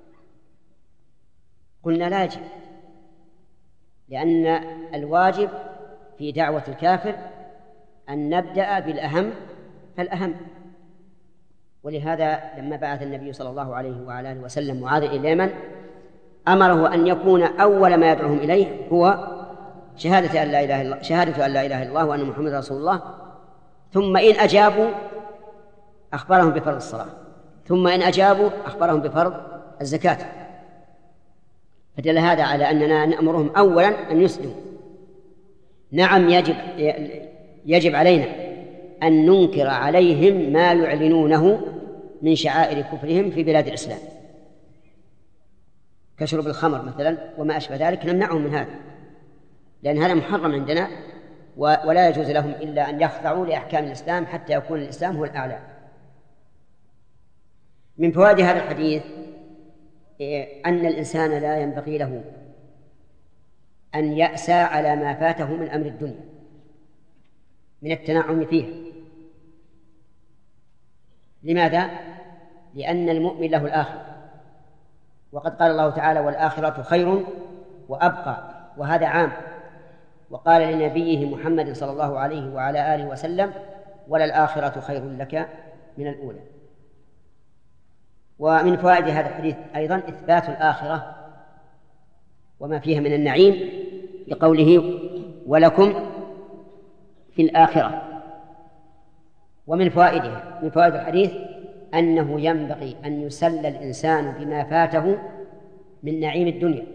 قلنا لا يجب، لأن الواجب في دعوة الكافر أن نبدأ بالأهم فالأهم. ولهذا لما بعث النبي صلى الله عليه وعلى آله وسلم معاذ إلى اليمن أمره أن يكون أول ما يدعوهم إليه هو شهادة أن لا إله إلا الله وأن محمد رسول الله، ثم إن أجابوا أخبرهم بفرض الصلاة، ثم إن أجابوا أخبرهم بفرض الزكاة. فدل هذا على أننا نأمرهم أولا أن يسلموا. نعم يجب علينا أن ننكر عليهم ما يعلنونه من شعائر كفرهم في بلاد الإسلام كشرب الخمر مثلا وما أشبه ذلك، نمنعهم من هذا، لأن هذا محرم عندنا ولا يجوز لهم إلا أن يخضعوا لأحكام الإسلام حتى يكون الإسلام هو الأعلى. من فوائد هذا الحديث أن الإنسان لا ينبغي له أن يأسى على ما فاته من أمر الدنيا من التنعم فيها. لماذا؟ لأن المؤمن له الآخرة، وقد قال الله تعالى والآخرة خير وأبقى، وهذا عام، وقال لنبيه محمد صلى الله عليه وعلى آله وسلم وللآخرة خير لك من الأولى. ومن فوائد هذا الحديث أيضا إثبات الآخرة وما فيها من النعيم لقوله ولكم في الآخرة. ومن فوائدها من فوائد الحديث أنه ينبغي أن يسلى الإنسان بما فاته من نعيم الدنيا.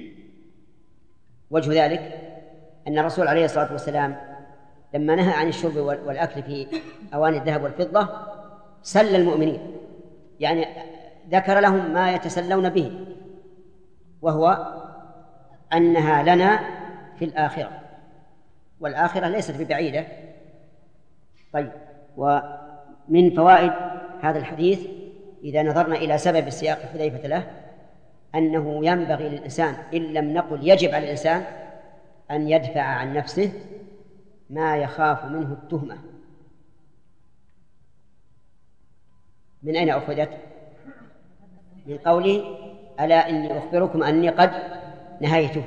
وجه ذلك أن الرسول عليه الصلاة والسلام لما نهى عن الشرب والأكل في أواني الذهب والفضة سلى المؤمنين، يعني ذكر لهم ما يتسلون به، وهو أنها لنا في الآخرة، والآخرة ليست ببعيدة. طيب، ومن فوائد هذا الحديث إذا نظرنا إلى سبب السياق حذيفة له أنه ينبغي للإنسان إن لم نقل يجب على الإنسان أن يدفع عن نفسه ما يخاف منه التهمة. من أين أخذت؟ من قوله ألا إني أخبركم أني قد نهيته،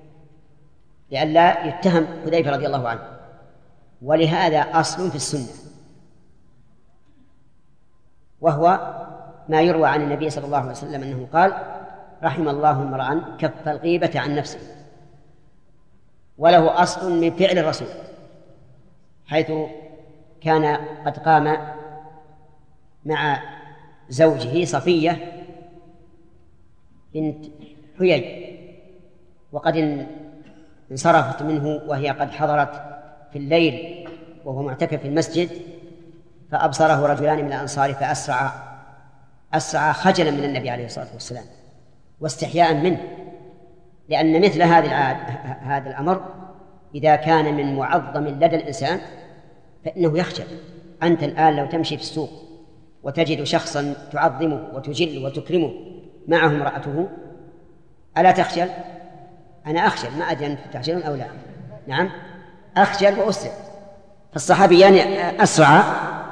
لئلا يتهم حذيفة رضي الله عنه. ولهذا أصل في السنة، وهو ما يروى عن النبي صلى الله عليه وسلم أنه قال رحم الله امرأ كف الغيبة عن نفسه، وله أصل من فعل الرسول، حيث كان قد قام مع زوجه صفية بنت حيي وقد انصرفت منه وهي قد حضرت في الليل وهو معتكف في المسجد، فأبصره رجلان من الأنصار فأسرع خجلا من النبي عليه الصلاة والسلام واستحياء منه، لأن مثل هذا الأمر إذا كان من معظم لدى الإنسان فإنه يخجل. أنت الآن لو تمشي في السوق وتجد شخصا تعظمه وتجل وتكرمه معه امرأته ألا تخجل؟ أنا أخجل، ما أدري أنت تخجلون أو لا. نعم أخجل وأسرع. فالصحابيان أسرع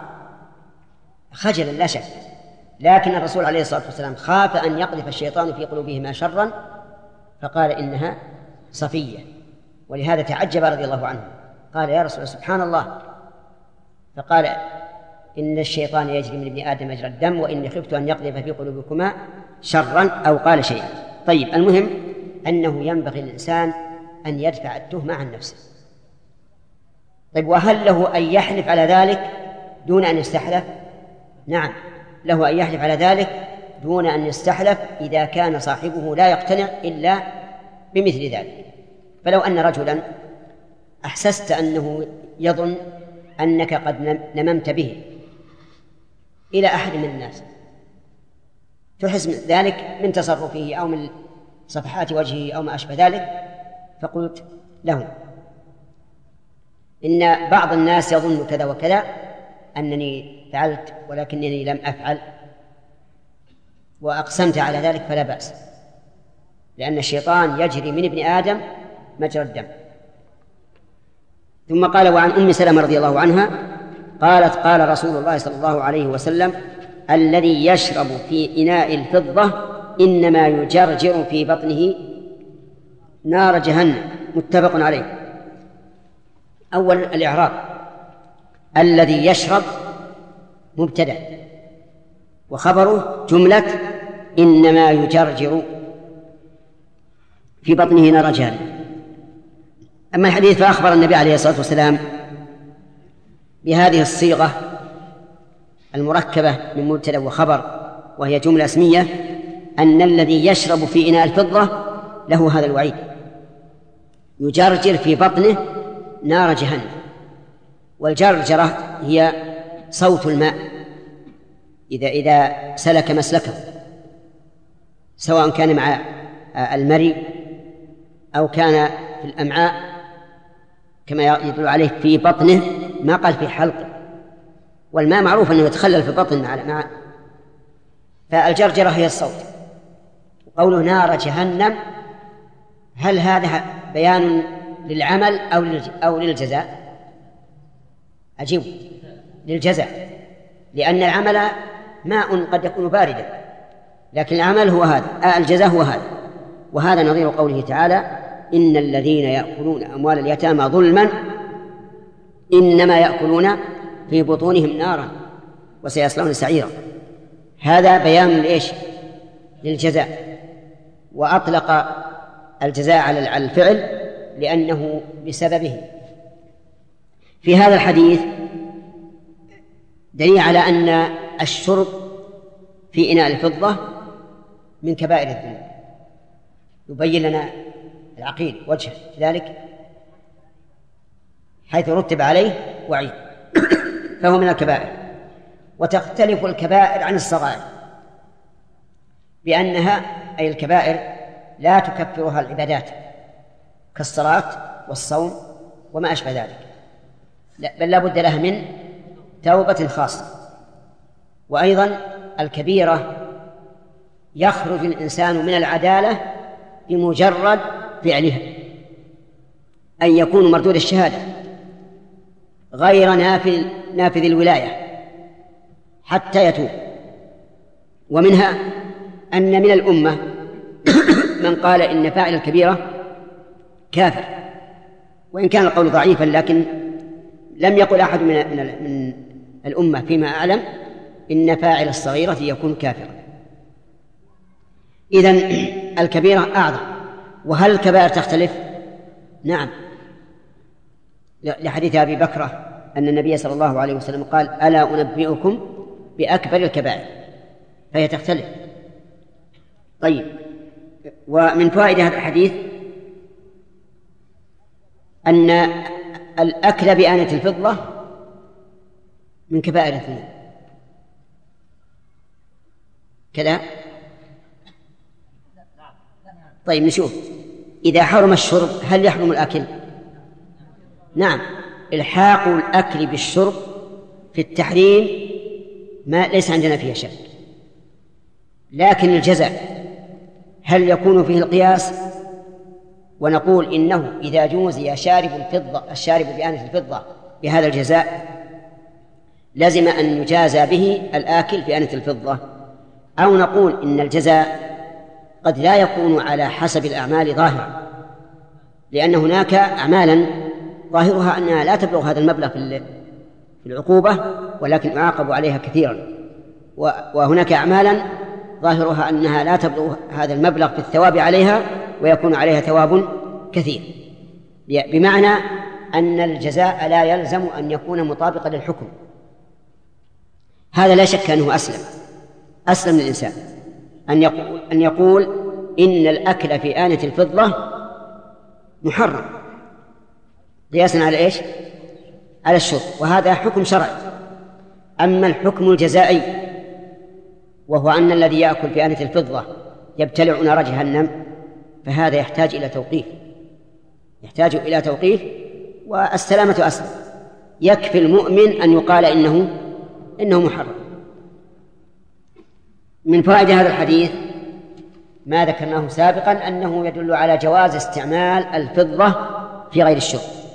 خجلا لا شك، لكن الرسول عليه الصلاة والسلام خاف أن يقذف الشيطان في قلوبهما شرا فقال إنها صفية، ولهذا تعجب رضي الله عنه، قال يا رسول الله سبحان الله، فقال إن الشيطان يجري من ابن آدم مجرى الدم وإني خفت أن يقذف في قلوبكما شرا أو قال شيئا. طيب، المهم أنه ينبغي للإنسان أن يدفع التهمة عن نفسه. طيب، وهل له أن يحلف على ذلك دون أن يستحلف؟ نعم، له أن يحلف على ذلك دون أن يستحلف إذا كان صاحبه لا يقتنع إلا بمثل ذلك. فلو أن رجلا أحسست أنه يظن أنك قد نممت به إلى أحد من الناس، تحس ذلك من تصرفه أو من صفحات وجهه أو ما أشبه ذلك، فقلت له إن بعض الناس يظن كذا وكذا أنني فعلت ولكنني لم أفعل وأقسمت على ذلك فلا بأس، لأن الشيطان يجري من ابن آدم مجرى الدم. ثم قال: وعن أم سلمة رضي الله عنها قالت: قال رسول الله صلى الله عليه وسلم: الذي يشرب في إناء الفضة إنما يجرجر في بطنه نار جهنم. متفق عليه. أول الإعراب: الذي يشرب مبتدأ، وخبره جملة إنما يجرجر في بطنه نار جهنم. أما الحديث فأخبر النبي عليه الصلاة والسلام بهذه الصيغة المركبة من مبتدأ وخبر وهي جملة اسمية، أن الذي يشرب في إناء الفضة له هذا الوعيد: يجرجر في بطنه نار جهنم. والجرجرة هي صوت الماء إذا سلك مسلكه، سواء كان مع المري أو كان في الأمعاء كما يدل عليه في بطنه، ما قال في حلقه، والماء معروف أنه يتخلل في البطن مع فالجرجرة هي الصوت. قوله نار جهنم، هل هذا بيان للعمل أو للجزاء؟ أجيب: للجزاء، لأن العمل ماء قد يكون باردا، لكن العمل هو هذا، الجزاء هو هذا. وهذا نظير قوله تعالى: إن الذين يأكلون أموال اليتامى ظلما إنما يأكلون في بطونهم نارا وسيصلون سعيرا. هذا بيان لإيش؟ للجزاء، وأطلق الجزاء على الفعل لأنه بسببه. في هذا الحديث دليل على أن الشرب في إناء الفضة من كبائر الذنوب، يبين لنا العقيل وجه ذلك حيث رتب عليه وعيد فهو من الكبائر. وتختلف الكبائر عن الصغائر بأنها أي الكبائر لا تكفرها العبادات كالصلاة والصوم وما أشبه ذلك، بل لا بد لها من توبة خاصة. وأيضا الكبيرة يخرج الإنسان من العدالة بمجرد فعلها، أن يكون مردود الشهادة غير نافذ الولاية حتى يتوب. ومنها أن من الأمة من قال إن فاعل الكبيرة كافر، وإن كان القول ضعيفا لكن لم يقل أحد من الأمة فيما أعلم إن فاعل الصغيرة يكون كافرا. إذن الكبيرة أعظم. وهل الكبائر تختلف؟ نعم، لحديث أبي بكرة أن النبي صلى الله عليه وسلم قال: ألا أنبئكم بأكبر الكبائر؟ فهي تختلف. طيب، ومن فوائد هذا الحديث أن الأكل بآنة الفضة من كبائر الذنوب كذا. طيب نشوف، إذا حرم الشرب هل يحرم الأكل؟ نعم، الحاق الأكل بالشرب في التحريم ما ليس عندنا فيه شك، لكن الجزاء هل يكون فيه القياس؟ ونقول إنه إذا جوزي الشارب بآنة الفضة بهذا الجزاء لازم أن يجازى به الآكل بآنة الفضة، أو نقول إن الجزاء قد لا يكون على حسب الأعمال ظاهرا، لأن هناك أعمالا ظاهرها أنها لا تبلغ هذا المبلغ في العقوبة ولكن يعاقب عليها كثيرا، وهناك أعمالا ظاهرها أنها لا تبلغ هذا المبلغ في الثواب عليها ويكون عليها ثواب كثير، بمعنى أن الجزاء لا يلزم أن يكون مطابقا للحكم. هذا لا شك أنه أسلم للإنسان أن يقول إن الأكل في آنة الفضة محرم قياسا على إيش؟ على الشرب، وهذا حكم شرعي. أما الحكم الجزائي وهو أن الذي يأكل في آنة الفضة يبتلع نار جهنم، فهذا يحتاج إلى توقيف، والسلامة أسلم. يكفي المؤمن أن يقال إنه محرم. من فائدة هذا الحديث ما ذكرناه سابقا، أنه يدل على جواز استعمال الفضة في غير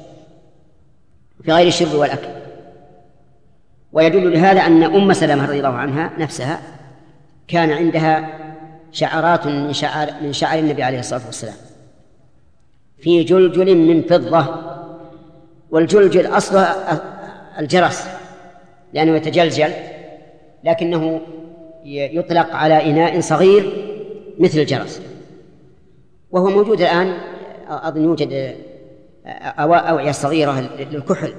الشرب والأكل. ويدل لهذا أن أم سلمة رضي الله عنها نفسها كان عندها شعرات من شعر النبي عليه الصلاة والسلام في جلجل من فضة. والجلجل أصله الجرس لأنه يتجلجل، لكنه يطلق على إناء صغير مثل الجرس، وهو موجود الآن. أظن يوجد أوعية صغيرة للكحل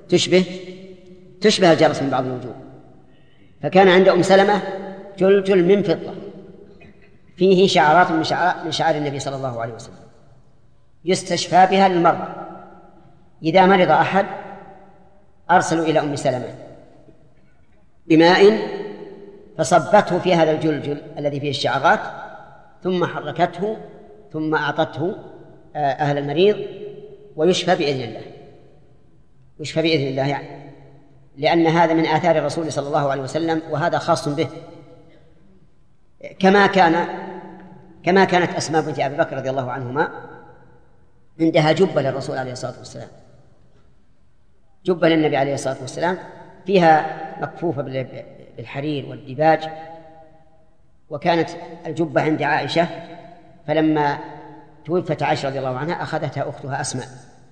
تشبه الجرس من بعض الوجوه. فكان عند أم سلمة جلجل من فضة فيه شعرات من شعر النبي صلى الله عليه وسلم يستشفى بها للمرضى. إذا مرض أحد أرسلوا إلى أم سلمة بماء فصبته في هذا الجلجل الذي فيه الشعرات، ثم حركته، ثم أعطته أهل المريض، ويشفى بإذن الله يعني، لأن هذا من آثار الرسول صلى الله عليه وسلم، وهذا خاص به. كما كانت أسماء بنت أبي بكر رضي الله عنهما عندها جبة للرسول عليه الصلاة والسلام، جبة للنبي عليه الصلاة والسلام فيها مكفوفة بالحرير والديباج. وكانت الجبة عند عائشة، فلما توفت عائشة رضي الله عنها أخذتها أختها أسماء،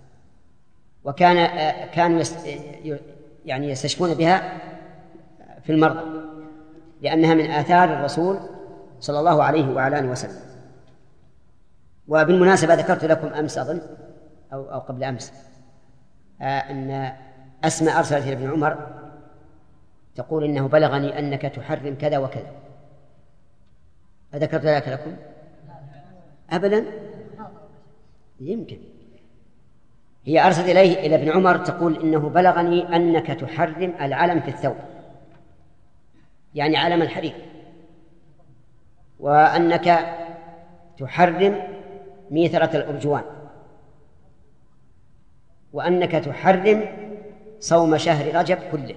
كانوا يعني يستشفون بها في المرضى، لأنها من آثار الرسول صلى الله عليه وعلى آله وسلم. وبالمناسبة ذكرت لكم أمس أظن أو قبل أمس أن أسماء أرسلت إلى ابن عمر تقول إنه بلغني أنك تحرم كذا وكذا. أذكرت ذلك لكم؟ أبدا، يمكن هي أرسلت إلى ابن عمر تقول إنه بلغني أنك تحرم العلم في الثوب، يعني علم الحرير، وأنك تحرم ميثرة الأرجوان، وأنك تحرم صوم شهر رجب كله.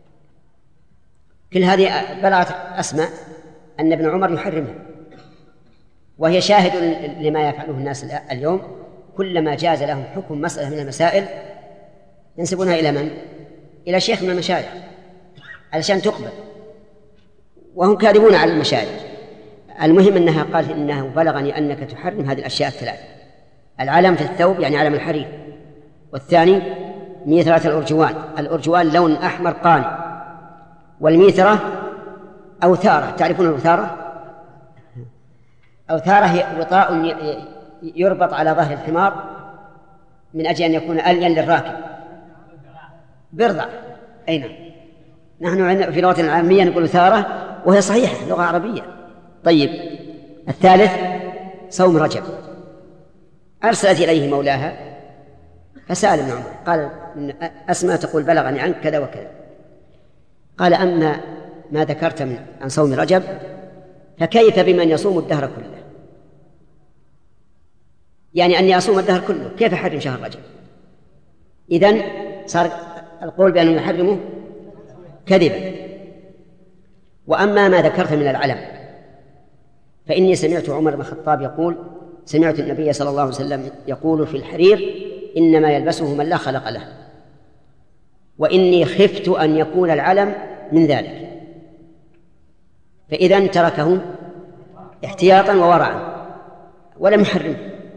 كل هذه بلغت أسماء أن ابن عمر يحرمها، وهي شاهد لما يفعله الناس اليوم. كلما جاز لهم حكم مسألة من المسائل ينسبونها إلى من؟ إلى شيخ من المشايخ علشان تقبل، وهم كاذبون على المشايخ. المهم أنها قالت إنه بلغني أنك تحرم هذه الأشياء الثلاث: العلم في الثوب يعني علم الحرير، والثاني ميثرة الأرجوان. الأرجوان لون أحمر قاني، والميثرة أوثارة. تعرفون الأوثارة؟ أوثارة هي وطاء يربط على ظهر الحمار من أجل أن يكون ألين للراكب. برضع. أين نحن في لغة العامية نقول ثارة، وهي صحيحة لغة عربية. طيب، الثالث صوم رجب. أرسلت إليه مولاها فسأل ابن عمر، قال أسماء تقول بلغني عنك كذا وكذا. قال أما ما ذكرت عن صوم رجب فكيف بمن يصوم الدهر كله؟ يعني أني أصوم الدهر كله، كيف أحرم شهر رجب؟ إذن صار القول بأنه يحرمه كذبا. وأما ما ذكرت من العلم فإني سمعت عمر بن الخطاب يقول: سمعت النبي صلى الله عليه وسلم يقول في الحرير: إنما يلبسه من لا خلق له، وإني خفت أن يكون العلم من ذلك، فإذن تركه احتياطا وورعا ولم يحرمه.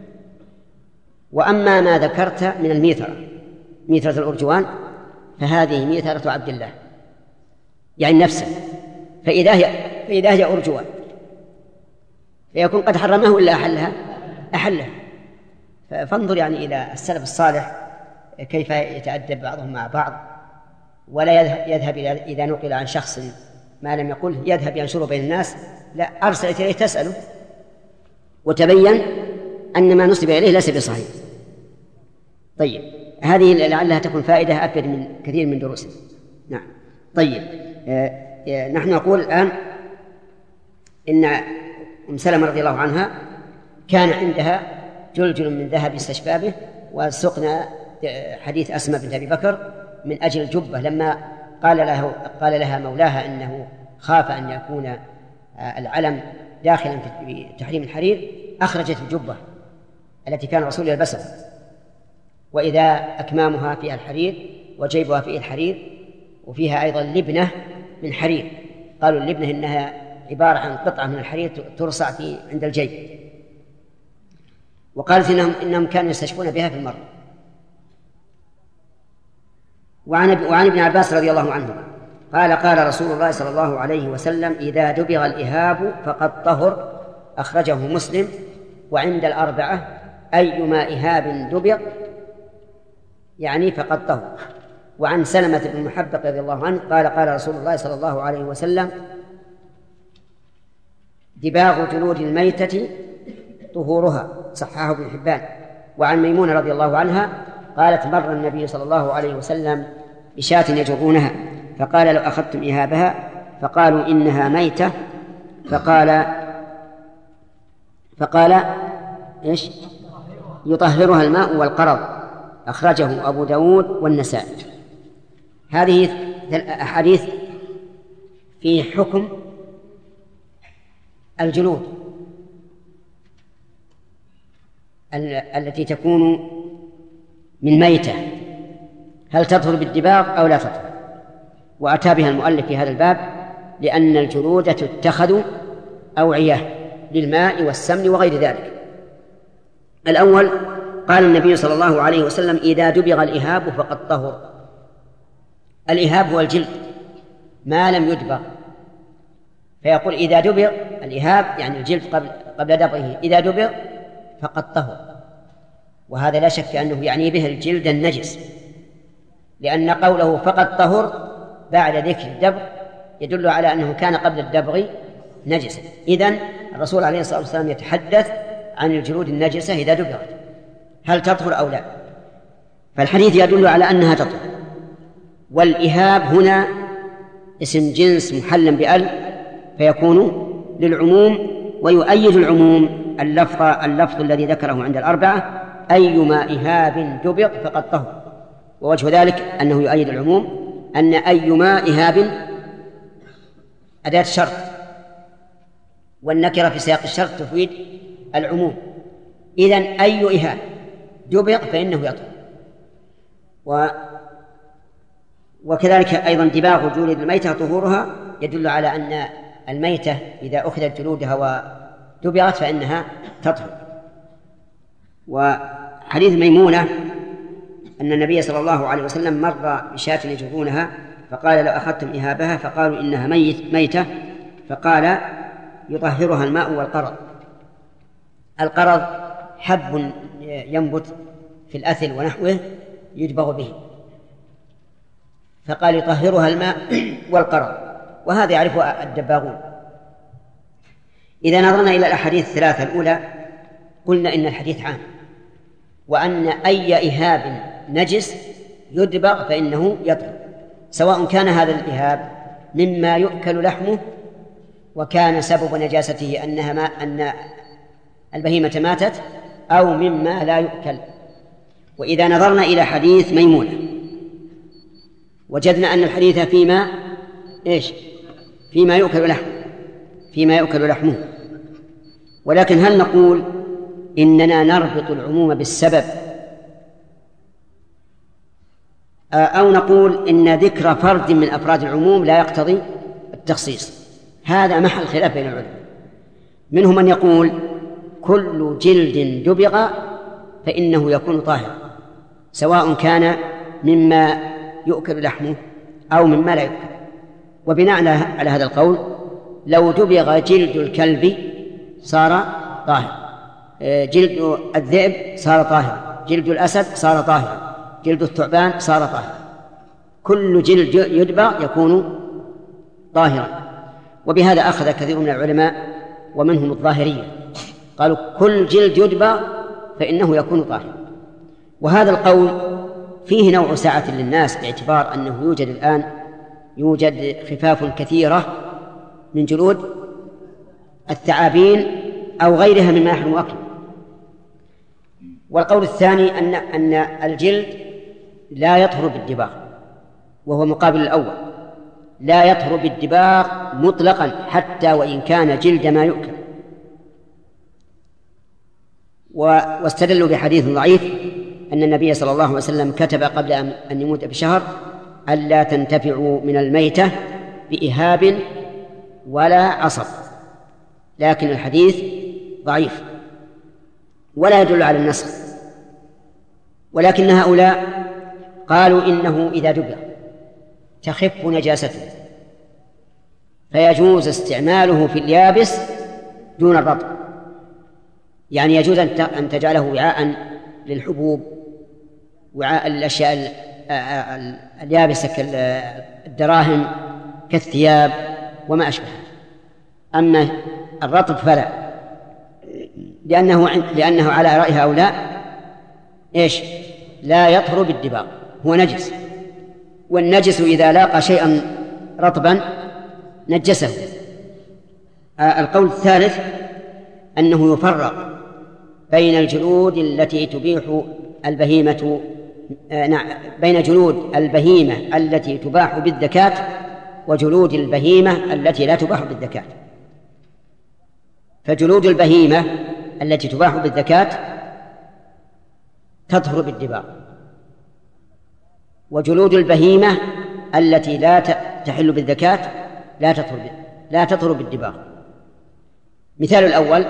وأما ما ذكرت من الميثرة، ميثرة الأرجوان، فهذه ميثرة عبد الله يعني نفسه، فإذا هي أرجوان فيكون قد حرمه إلا أحلها. فانظر يعني إلى السلف الصالح كيف يتأدب بعضهم مع بعض، ولا يذهب إذا نقل عن شخص ما لم يقله يذهب ينشره بين الناس، لا، أرسلت إليه تسأله، وتبين أن ما نسب إليه ليس بصحيح. طيب، هذه لعلها تكون فائدة أفيد من كثير من دروسنا. نعم. طيب، نحن نقول الآن إن أم سلمة رضي الله عنها كان عندها جلجل من ذهب استشفى به، وسقنا حديث أسماء بنت أبي بكر من أجل الجبة، لما قال لها مولاها إنه خاف أن يكون العلم داخلا في تحريم الحرير، أخرجت الجبة التي كان الرسول يلبسها، وإذا أكمامها فيها الحرير وجيبها فيه الحرير، وفيها أيضا لبنة من حرير. قالوا اللبنة إنها عبارة عن قطعة من الحرير ترصع عند الجيب. وقالت إنهم كانوا يستشفون بها في المرض. وعن ابن عباس رضي الله عنه قال قال رسول الله صلى الله عليه وسلم إذا دبغ الإهاب فقد طهر، أخرجه مسلم. وعند الأربعة أيما إهاب دبغ يعني فقد طهر. وعن سلمة بن المحبق رضي الله عنه قال قال رسول الله صلى الله عليه وسلم دباغ جلود الميتة طهورها، صححه ابن حبان. وعن ميمونة رضي الله عنها قالت مر النبي صلى الله عليه وسلم بشاة يجرونها فقال لو أخذتم إهابها، فقالوا إنها ميتة، فقال إيش؟ يطهرها الماء والقرض، أخرجه أبو داود والنسائي. هذه أحاديث في حكم الجلود التي تكون من ميتة، هل تطهر بالدباغ أو لا تطهر؟ وأتى بها المؤلف في هذا الباب لأن الجلود تتخذ أوعية للماء والسمن وغير ذلك. الأول قال النبي صلى الله عليه وسلم إذا دبغ الإهاب فقد طهر. الإهاب هو الجلد ما لم يدبغ، فيقول إذا دبغ الإهاب يعني الجلد قبل دبغه، إذا دبغ فقد طهر. وهذا لا شك أنه يعني به الجلد النجس، لأن قوله فقد طهر بعد ذكر الدبغ يدل على أنه كان قبل الدبغ نجسا. إذن الرسول عليه الصلاة والسلام يتحدث عن الجلود النجسة إذا دبغت هل تطهر أو لا، فالحديث يدل على أنها تطهر. والإهاب هنا اسم جنس محلا بأل فيكون للعموم، ويؤيد العموم اللفظ الذي ذكره عند الأربعة أيما إهاب دبغ فقد طهر. ووجه ذلك أنه يؤيد العموم أن أيما إهاب أداة شرط، والنكرة في سياق الشرط تفيد العموم. إذن أي إهاب دبغ فإنه يطهر. وكذلك أيضا دباغ جلود الميتة طهورها يدل على أن الميتة إذا أخذت جلودها ودبغت فإنها تطهر. وحديث ميمونة أن النبي صلى الله عليه وسلم مر بشاة يجرونها فقال لو أخذتم إهابها، فقالوا إنها ميتة، فقال يطهرها الماء والقرض. القرض حب ينبت في الأثل ونحوه يدبغ به، فقال يطهرها الماء والقرض، وهذا يعرفه الدباغون. إذا نظرنا إلى الأحاديث الثلاثة الأولى قلنا إن الحديث عام، وأن أي إهاب نجس يدبغ فإنه يطهر، سواء كان هذا الإهاب مما يؤكل لحمه وكان سبب نجاسته أن البهيمة ماتت، أو مما لا يؤكل. وإذا نظرنا إلى حديث ميمونة وجدنا أن الحديث فيما يؤكل لحمه، ولكن هل نقول إننا نربط العموم بالسبب، أو نقول إن ذكر فرد من أفراد العموم لا يقتضي التخصيص؟ هذا محل خلاف بين العلماء. منهم من يقول كل جلد دبغ فإنه يكون طاهرا، سواء كان مما يؤكل لحمه أو مما لا يؤكل. وبناء على هذا القول لو دبغ جلد الكلب صار طاهر، جلد الذئب صار طاهر، جلد الأسد صار طاهر، جلد الثعبان صار طاهر، كل جلد يدبغ يكون طاهرا. وبهذا أخذ كثير من العلماء ومنهم الظاهرية، قالوا كل جلد يدبغ فإنه يكون طاهرا. وهذا القول فيه نوع سعة للناس، باعتبار أنه يوجد الآن خفاف كثيرة من جلود الثعابين أو غيرها مما يحرم أكله. والقول الثاني أن الجلد لا يطهر بالدباغ، وهو مقابل الأول، لا يطهر بالدباغ مطلقا حتى وإن كان جلد ما يؤكل. واستدلوا بحديث ضعيف أن النبي صلى الله عليه وسلم كتب قبل أن يموت بشهر ألا تنتفعوا من الميتة بإهاب ولا عصب، لكن الحديث ضعيف ولا يدل على النسخ. ولكن هؤلاء قالوا إنه إذا دبغ تخف نجاسته فيجوز استعماله في اليابس دون الرطب، يعني يجوز أن تجعله وعاء للحبوب، وعاء الأشياء اليابسة كالدراهم كالثياب وما أشبه. أما الرطب فلا، لأنه على رأي هؤلاء لا يطهر بالدباغ، هو نجس، والنجس إذا لاقى شيئا رطبا نجسه. القول الثالث أنه يفرق بين الجلود التي تبيح البهيمة، بين جلود البهيمة التي تباح بالذكاة وجلود البهيمة التي لا تباح بالذكاة. فجلود البهيمة التي تباح بالذكاة تطهر بالدباغ، وجلود البهيمة التي لا تحل بالذكاة لا تطهر بالدباغ. مثال الأول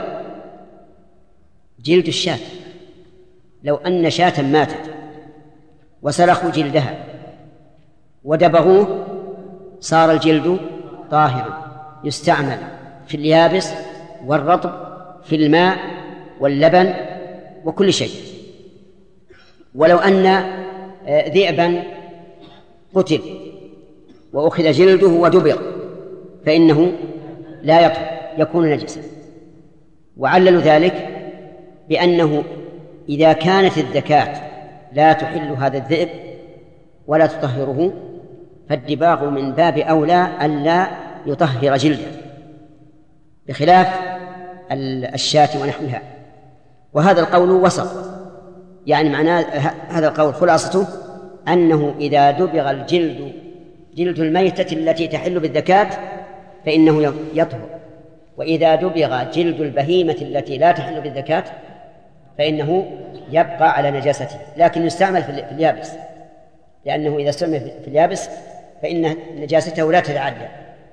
جلد الشاة، لو أن شاة ماتت وسلخوا جلدها ودبغوه صار الجلد طاهرا، يستعمل في اليابس والرطب، في الماء واللبن وكل شيء. ولو أن ذئبا قتل وأخذ جلده ودبغ فإنه لا يطهر، يكون نجسا. وعللوا ذلك بأنه إذا كانت الذكاة لا تحل هذا الذئب ولا تطهره فالدباغ من باب أولى ألا يطهر جلده، بخلاف الشاة ونحوها. وهذا القول وسط، يعني معناه هذا القول خلاصته أنه إذا دبغ الجلد جلد الميتة التي تحل بالذكاة فإنه يطهر، وإذا دبغ جلد البهيمة التي لا تحل بالذكاة فإنه يبقى على نجاسته، لكن يستعمل في اليابس، لأنه إذا استعمل في اليابس فإن نجاسته لا تتعدى.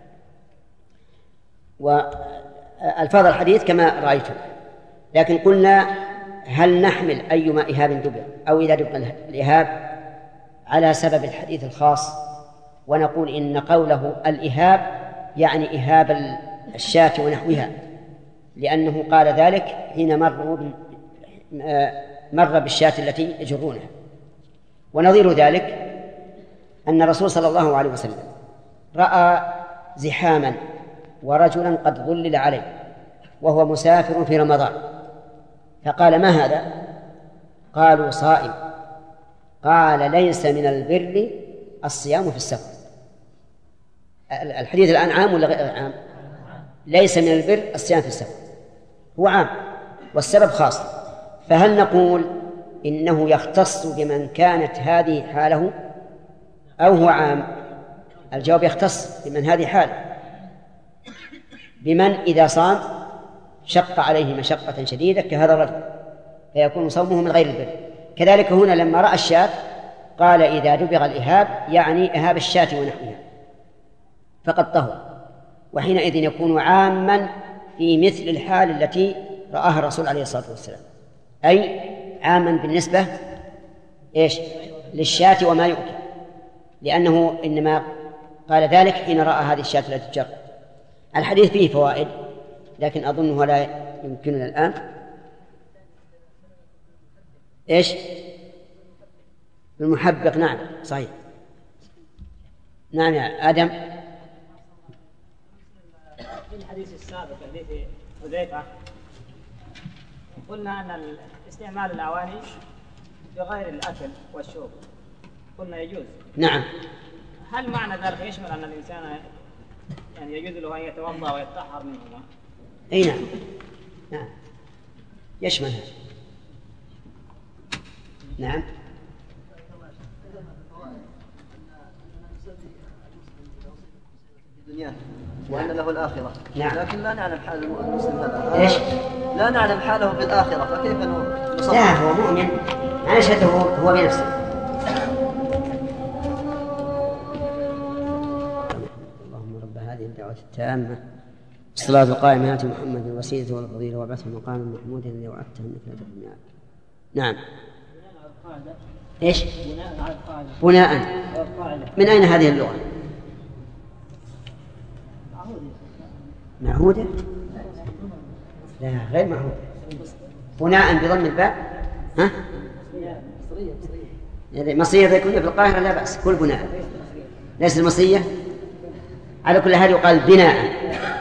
والفاظ الحديث كما رأيتم، لكن قلنا هل نحمل أيما إهاب دبغ أو إذا دبغ الإهاب على سبب الحديث الخاص، ونقول إن قوله الإهاب يعني إهاب الشاة ونحوها، لأنه قال ذلك حين مر بالشاة التي يجرونها. ونظير ذلك أن الرسول صلى الله عليه وسلم رأى زحاما ورجلا قد ظلل عليه وهو مسافر في رمضان، فقال ما هذا؟ قالوا صائم. قال ليس من البر الصيام في السفر. الحديث الآن عام ولا غير عام؟ ليس من البر الصيام في السفر، هو عام والسبب خاص. فهل نقول إنه يختص بمن كانت هذه حاله أو هو عام؟ الجواب يختص بمن هذه حاله، بمن إذا صام شق عليه مشقة شديدة كهذا الرجل فيكون صومه من غير البر. كذلك هنا لما رأى الشاة قال إذا دبغ الإهاب يعني إهاب الشاة ونحوها فقد طهر، وحينئذ يكون عاما في مثل الحال التي رآها الرسول عليه الصلاة والسلام، أي عاما بالنسبة للشاة وما يؤكل، لأنه إنما قال ذلك حين رأى هذه الشاة التي تجر. الحديث فيه فوائد لكن أظنه لا يمكننا الآن. المحبق، نعم صحيح. نعم يا آدم. في الحديث السابق حديث حذيفة قلنا أن استعمال الأواني بغير الأكل والشرب قلنا يجوز. نعم. هل معنى ذلك يشمل أن الإنسان يعني يجوز له أن يتوضأ ويتطهر منهما؟ أي نعم، نعم يشمل هذا. نعم. الدنيا وأن له الآخرة. نعم. لكن لا نعلم حال المسلم هذا. إيش؟ لا نعلم حاله في الآخرة، فكيف نصدق؟ لا، هو مؤمن، أنا أشهد هو بنفسه. اللهم رب هذه الدعوة التامة الصلاة القائمة آت محمد الوسيلة والفضيلة وابعثه مقاما محمودا الذي وعدته إنك لا تخلف الميعاد. نعم. إيش؟ بناء. من أين هذه اللغة؟ معهودة؟ لا، غير معهودة. بناء بضم الباء. ها؟ مصرية يكون في القاهرة لا بأس، كل بناء ليس المصرية. على كل حال يقال بناء.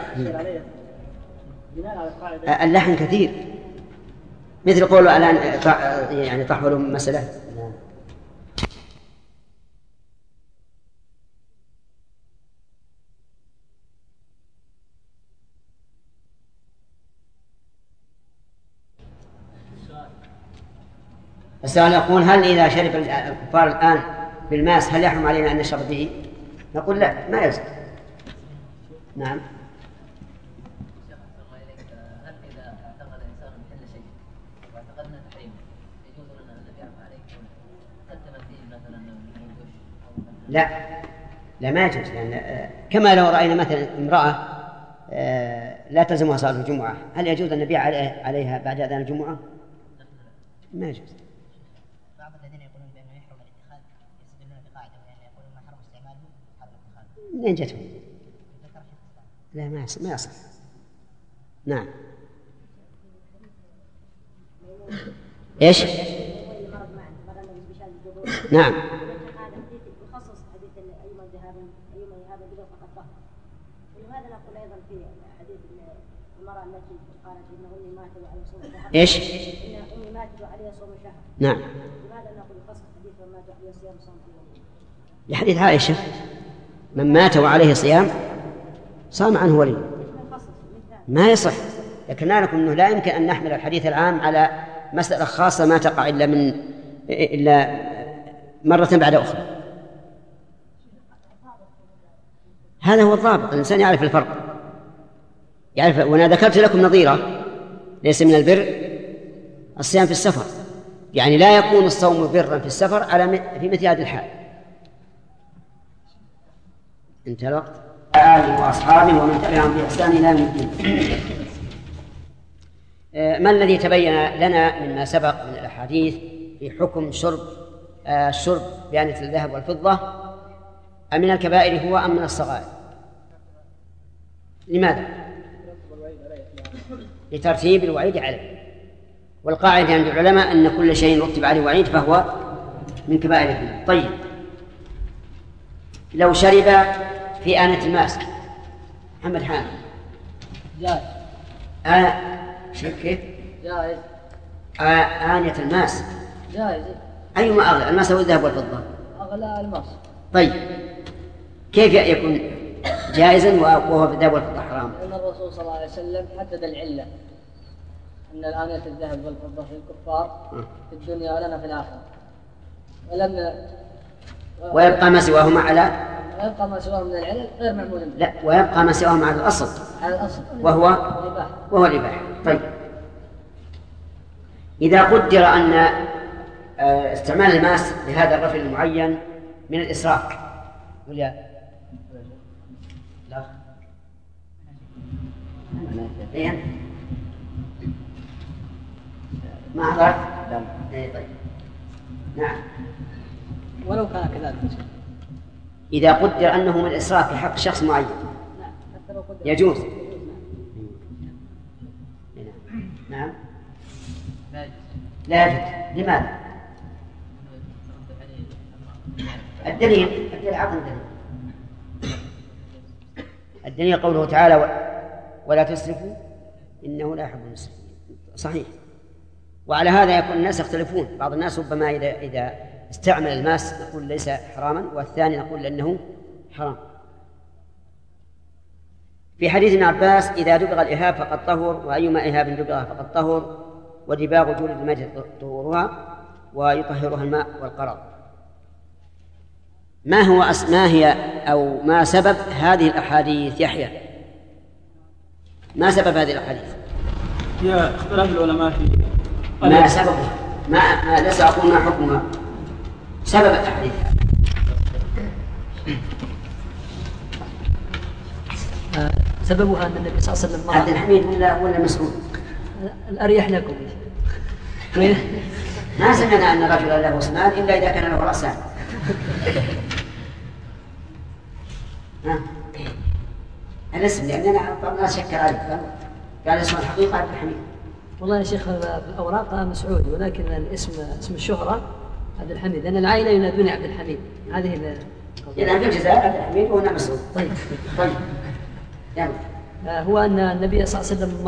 اللحن كثير، مثل قولوا الآن يعني طحولوا مسألة. السؤال يقول: هل إذا شرب الكفار الآن بالماس هل يحرم علينا أن نشرب به؟ نقول لا، ما يلزم. نعم. هل إذا اعتقد إنسان محل شيء واعتقدنا تحريمه يجوز لنا أن نبيعه عليه كالتماثيل مثلا؟ لا ما يجوز، لأن كما لو رأينا مثلا امرأة لا تلزمها صلاة الجمعة، هل يجوز أن نبيع عليها بعد أذان الجمعة؟ ما يجوز. بعض الذين يقولون بأنه يحرم الاتخاذ يستدلون بقاعدة يعني يقولون ما حرم استعماله حرم الاتخاذ. منين جتهم؟ لا ما يصح. نعم. إيش؟ نعم. يخصص حديث أيما ذهاب بدون فقط ظهر. ولهذا نقول أيضا في حديث المرأة التي قالت إن أمي ماتت وعلي صوم شهر. إيش؟ إن أمي ماتت وعلي صوم شهر. نعم. لماذا نقول يخصص حديث من مات وعليه صيام صوم في لحديث عائشة: من مات وعليه صيام صام عنه ولي. ما يصح، لكن نعرف أنه لا يمكن أن نحمل الحديث العام على مسألة خاصة ما تقع إلا مرة بعد أخرى. هذا هو الضابط، الإنسان يعرف الفرق، يعرف. وأنا ذكرت لكم نظيرة: ليس من البر الصيام في السفر، يعني لا يكون الصوم برا في السفر في مثل هذه الحال. انتهى الوقت. آله وأصحابه ومن تبعهم بإحسان إلى يوم الدين. ما الذي تبين لنا مما سبق من الأحاديث في حكم الشرب بآنية الذهب والفضة؟ أمن الكبائر هو أم من الصغائر؟ لماذا؟ لترتيب الوعيد عليه، والقاعدة عند العلماء أن كل شيء رتب عليه وعيد فهو من كبائر الذنوب. طيب، لو شرب في آنة الماس محمد حامد جائز. كيف؟ جائز. آنية الماس جائز. أيما أغلى، الماس أو الذهب والفضة؟ أغلى الماس. طيب، كيف يكون جائزا وهو في الذهب والفضة حرام؟ أن الرسول صلى الله عليه وسلم حدد العلة أن الآنية الذهب والفضة في الكفار في الدنيا ولنا في الآخرة، ويبقى ما سواهما على ويبقى ما سواه من العلل غير معمول به. لا، ويبقى ما سواهما على الأصل وهو الإباحة. طيب، إذا قدر أن استعمال الماس لهذا الرجل المعين من الإسراف ولا لا؟ إيه؟ ما أعرف. إيه طيب. نعم. ولو كان كذلك إذا قدر أنه من الإسراف في حق شخص معين يجوز. نعم. لا يجوز. لماذا؟ الدليل عقل الدليل قوله تعالى: ولا تسرفوا إنه لا يحب المسرفين. صحيح. وعلى هذا يكون الناس يختلفون، بعض الناس ربما إذا استعمل الماس نقول ليس حراما، والثاني نقول أنه حرام. في حديث ابن عباس: إذا دبغ الإهاب فقد طهر، وأيما إهاب دبغ فقد طهر، ودباغ جلد الميت طهورها، ويطهرها الماء والقرار. ما هي أو ما سبب هذه الأحاديث يحيى؟ ما سبب هذه الأحاديث؟ هي اختلاف العلماء في ما سببها؟ ما ليس أقول ما حكمها، سبب الأحاديث. سببها أن النبي صلى الله عليه وسلم عبد الحميد ولا مسعود؟ الأريح لكم. ما سمعنا أن رجلا له اسمان إلا إذا كان له رأسان. الاسم لأننا طبعا شكر عليه قال اسم الحقيقة عبد الحميد. والله يا شيخ في الأوراق مسعود، ولكن الاسم اسم الشهرة عبد الحميد، لأن العائلة ينادوني عبد الحميد. هذه إذا في الجزائر عبد الحميد وهنا مسعود. طيب. يعني. هو أن النبي صلى الله عليه وسلم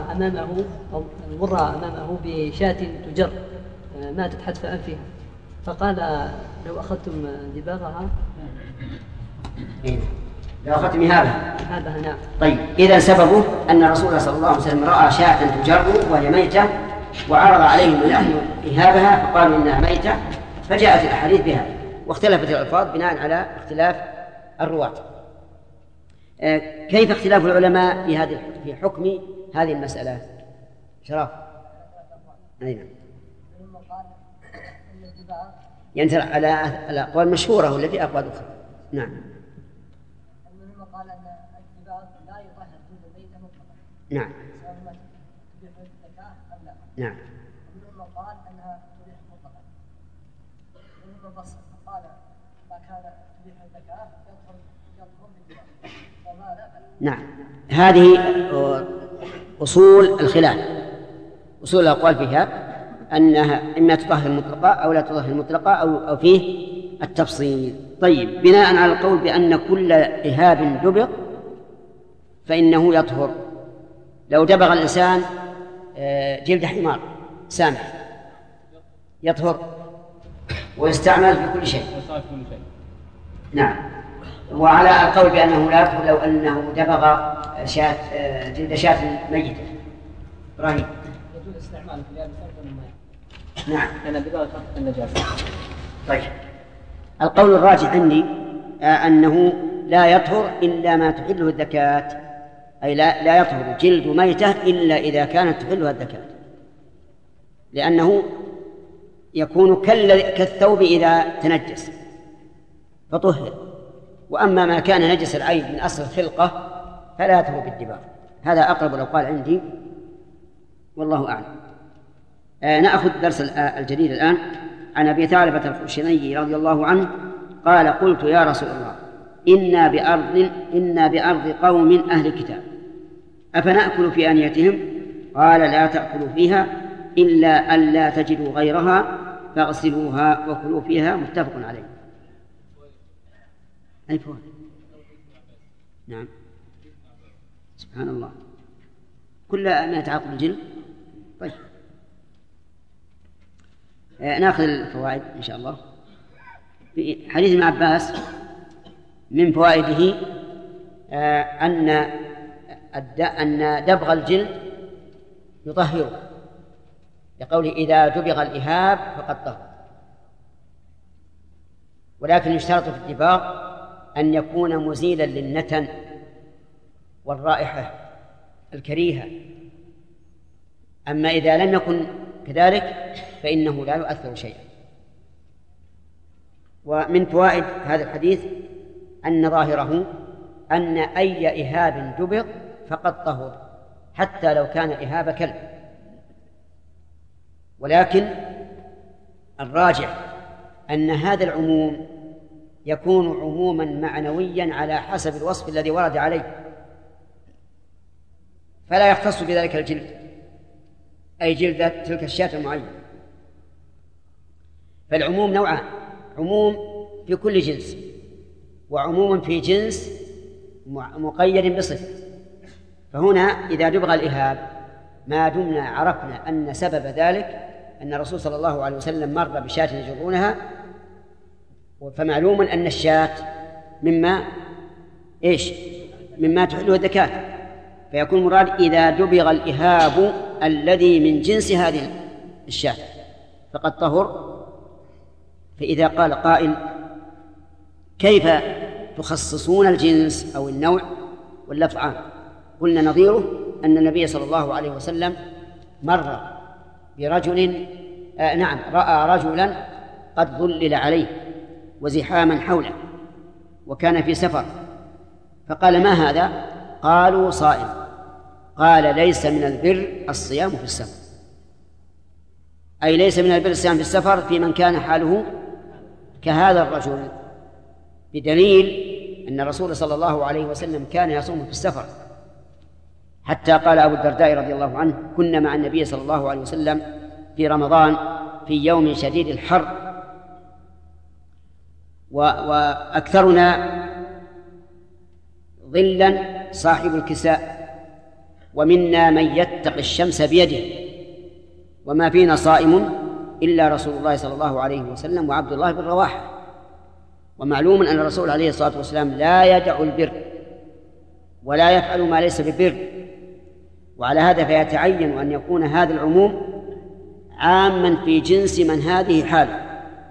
مر أمامه بشاة تجر ماتت حتف أنفها، فقال لو أخذتم دباغها لو أخذتم إهابها. نعم. طيب، إذا سببه أن رسول الله صلى الله عليه وسلم رأى شاة تجر وهي ميتة وعرض عليهم أن إهابها فقالوا إنها ميتة، فجاءت الأحاديث بها واختلفت الألفاظ بناء على اختلاف الرواة. كيف اختلاف العلماء في حكم هذه المسألة؟ شرف. نعم. ينتهي على الأقوال المشهورة والتي أقوال أخرى. نعم. المهم قال أن الدباغ لا يطهر جلد الميت مطلقا. نعم. تبيح الزكاة أم لا؟ نعم. المهم قال أنها تبيح مطلقا. المهم فصل قال ما كان تبيح الزكاة يطهر بالدباغ وما لا. نعم. هذه أصول الخلاف، أصول الأقوال فيها أنها إما تطهر مطلقة أو لا تطهر مطلقة أو فيه التفصيل. طيب، بناء على القول بأن كل إهاب دبغ فإنه يطهر. لو دبغ الإنسان جلد حمار سامح يطهر ويستعمل في كل شيء. نعم. وعلى القول بأنه لا يطهر لو أنه دبغ جلد شاة ميتة. إبراهيم. يجوز استعماله في اليابس أكثر من الماء. نعم. لأن الدباغ يخفف النجاسة. طيب، القول الراجح عندي أنه لا يطهر إلا ما تحله الذكاة، أي لا يطهر جلد ميتة إلا إذا كانت تحلها الذكاة، لأنه يكون كالثوب إذا تنجس فطهر، وأما ما كان نجس العين من أصل الخلقة فلا يطهر بالدباغ. هذا أقرب الأقوال عندي والله أعلم. نأخذ درس الجديد الآن عن أبي ثعلبة الخشني رضي الله عنه قال: قلت يا رسول الله إنا بأرض قوم أهل كتاب أفنأكل في آنيتهم؟ قال: لا تأكلوا فيها إلا أن لا تجدوا غيرها فاغسلوها وكلوا فيها. متفق عليه. أي فوائد؟ نعم. سبحان الله، كل ما يتعاقب الجلد. طيب، نأخذ الفوائد إن شاء الله. في حديث ابن عباس من فوائده أن دبغ الجلد يطهره، لقوله: إذا دبغ الإهاب فقد طهر. ولكن يشترط في الدباغ أن يكون مزيلا للنتن والرائحة الكريهة، أما إذا لم يكن كذلك فإنه لا يؤثر شيئا. ومن فوائد هذا الحديث أن ظاهره أن أي إهاب دبغ فقد طهر حتى لو كان إهاب كلب، ولكن الراجح أن هذا العموم يكون عموما معنويا على حسب الوصف الذي ورد عليه، فلا يختص بذلك الجلد، أي جلد تلك الشاة المعينة. فالعموم نوعان: عموم في كل جنس، وعموم في جنس مقيد بصفة. فهنا إذا دبغ الإهاب ما دمنا عرفنا أن سبب ذلك أن الرسول صلى الله عليه وسلم مر بشاة يجرونها، فمعلوم أن الشاة مما تحله الذكاة، فيكون مراد إذا دبغ الإهاب الذي من جنس هذه الشاة فقد طهر فإذا قال قائل كيف تخصصون الجنس أو النوع واللفظ عام؟ قلنا نظيره أن النبي صلى الله عليه وسلم مر برجل رأى رجلا قد ظلل عليه وزحاما حوله وكان في سفر، فقال ما هذا؟ قالوا صائم. قال ليس من البر الصيام في السفر، أي ليس من البر الصيام في السفر في من كان حاله كهذا الرجل، بدليل أن الرسول صلى الله عليه وسلم كان يصوم في السفر، حتى قال أبو الدرداء رضي الله عنه كنا مع النبي صلى الله عليه وسلم في رمضان في يوم شديد الحر وأكثرنا ظلا صاحب الكساء، ومنا من يتقي الشمس بيده، وما فينا صائم إلا رسول الله صلى الله عليه وسلم وعبد الله بن رواحة. ومعلوم أن الرسول عليه الصلاة والسلام لا يدع البر ولا يفعل ما ليس ببر، وعلى هذا فيتعين أن يكون هذا العموم عاما في جنس من هذه حاله.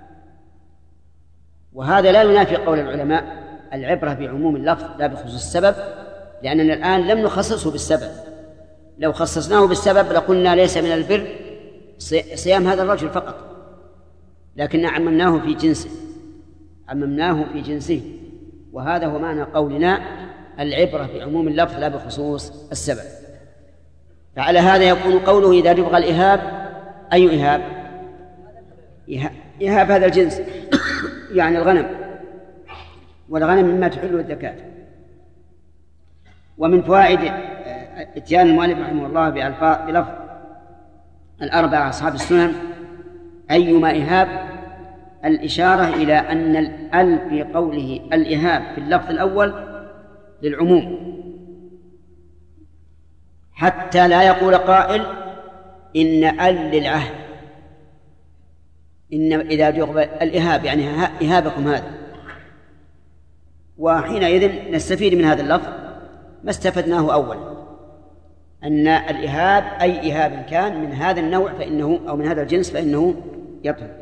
وهذا لا ينافي قول العلماء العبرة بعموم اللفظ لا بخصوص السبب، لأننا الآن لم نخصصه بالسبب، لو خصصناه بالسبب لقلنا ليس من البر صيام هذا الرجل فقط، لكن عممناه في جنسه، وهذا هو معنى قولنا العبرة بعموم اللفظ لا بخصوص السبب. فعلى هذا يكون قوله إذا دبغ الإهاب، أي إهاب؟ إهاب هذا الجنس يعني الغنم، والغنم مما تحل الزكاة. ومن فوائد اتيان المؤلف رحمه الله بلفظ الأربعة أصحاب السنن أيما إهاب، الإشارة إلى أن الأل في قوله الإهاب في اللفظ الأول للعموم، حتى لا يقول قائل إن أل للعهد، إن إذا دغب الإهاب يعني إهابكم هذا. وحينئذ نستفيد من هذا اللفظ ما استفدناه أولا، أن الإهاب أي إهاب كان من هذا النوع فإنه أو من هذا الجنس فإنه يطهر.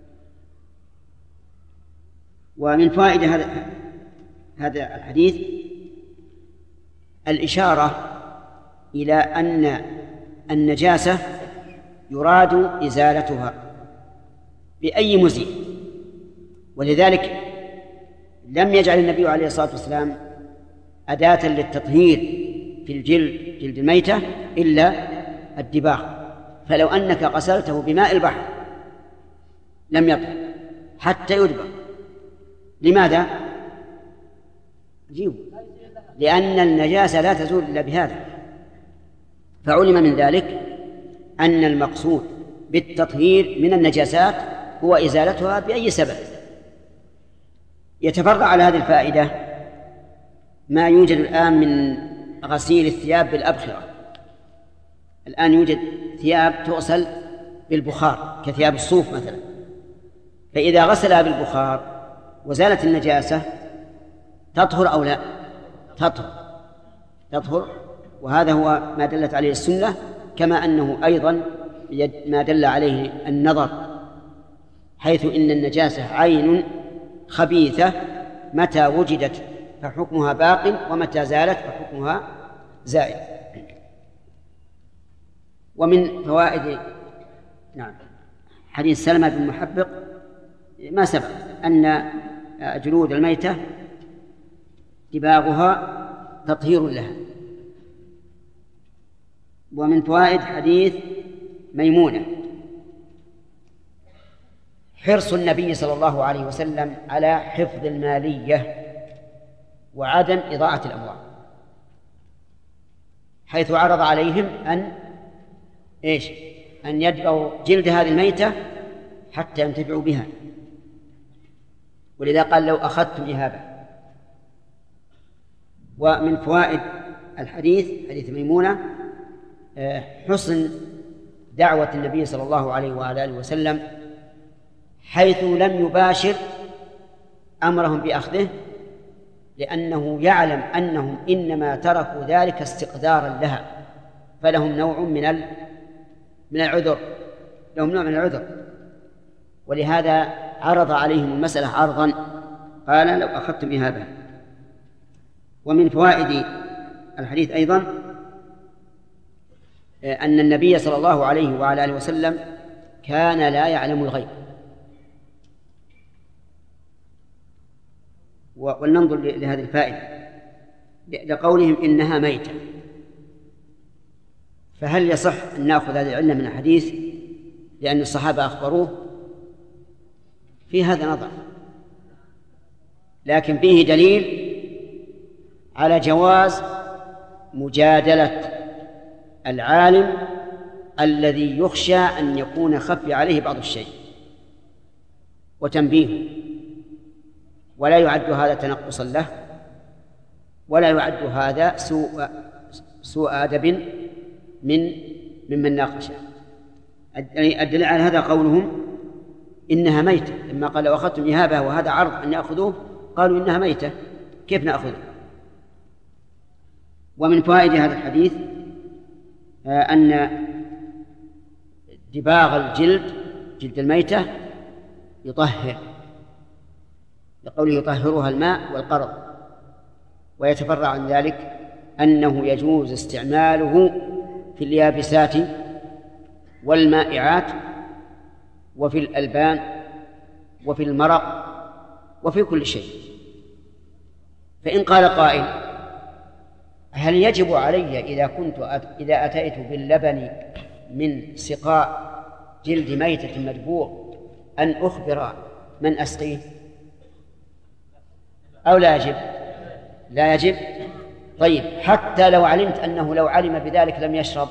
ومن فائدة هذا الحديث الإشارة إلى أن النجاسة يراد إزالتها بأي مزيل، ولذلك لم يجعل النبي عليه الصلاة والسلام أداة للتطهير في الجلد جلد الميتة إلا الدباغ، فلو أنك غسلته بماء البحر لم يطهر حتى يدبغ. لماذا؟ لأن النجاسة لا تزول إلا بهذا. فعلم من ذلك أن المقصود بالتطهير من النجاسات هو إزالتها بأي سبب. يتفرع على هذه الفائدة ما يوجد الآن من غسيل الثياب بالأبخرة. الآن يوجد ثياب تغسل بالبخار كثياب الصوف مثلا، فإذا غسلها بالبخار وزالت النجاسة تطهر أو لا؟ تطهر، وهذا هو ما دلت عليه السنة، كما أنه أيضا ما دل عليه النظر، حيث إن النجاسة عين خبيثة متى وجدت فحكمها باق ومتى زالت فحكمها زائل. ومن فوائد حديث سلمة بن محبق ما سبق أن جلود الميتة دباغها تطهير لها. ومن فوائد حديث ميمونة حرص النبي صلى الله عليه وسلم على حفظ المالية وعدم إضاعة الأموال، حيث عرض عليهم أن يدبغوا جلد هذه الميتة حتى ينتفعوا بها، ولذا قال لو أخذتم إهابة. ومن فوائد الحديث حديث ميمونة حسن دعوة النبي صلى الله عليه وآله وسلم، حيث لم يباشر أمرهم بأخذه، لأنه يعلم أنهم إنما تركوا ذلك استقدارا لها، فلهم نوع من العذر، ولهذا عرض عليهم المسألة عرضا، قال لو أخذتم إهابة. ومن فوائد الحديث أيضا أن النبي صلى الله عليه وعلى آله وسلم كان لا يعلم الغيب. ولننظر لهذه الفائدة لقولهم إنها ميتة، فهل يصح أن نأخذ هذه العلة من الحديث لأن الصحابة أخبروه؟ في هذا نظر، لكن فيه دليل على جواز مجادلة العالم الذي يخشى أن يكون خفي عليه بعض الشيء وتنبيهه، ولا يعد هذا تنقصا له، ولا يعد هذا سوء أدب ممن ناقشه. الدليل على هذا قولهم إنها ميتة، لما قال لو أخذتم إهابة وهذا عرض أن يأخذوه، قالوا إنها ميتة كيف نأخذه؟ ومن فوائد هذا الحديث أن دباغ الجلد، جلد الميتة، يطهر، لقوله يطهرها الماء والقرض. ويتفرع عن ذلك أنه يجوز استعماله في اليابسات والمائعات وفي الألبان وفي المرق وفي كل شيء. فإن قال قائل هل يجب علي إذا أتيت باللبن من سقاء جلد ميتة مدبوغ أن أخبر من أسقيه أو لا يجب؟ لا يجب. طيب حتى لو علمت أنه لو علم بذلك لم يشرب؟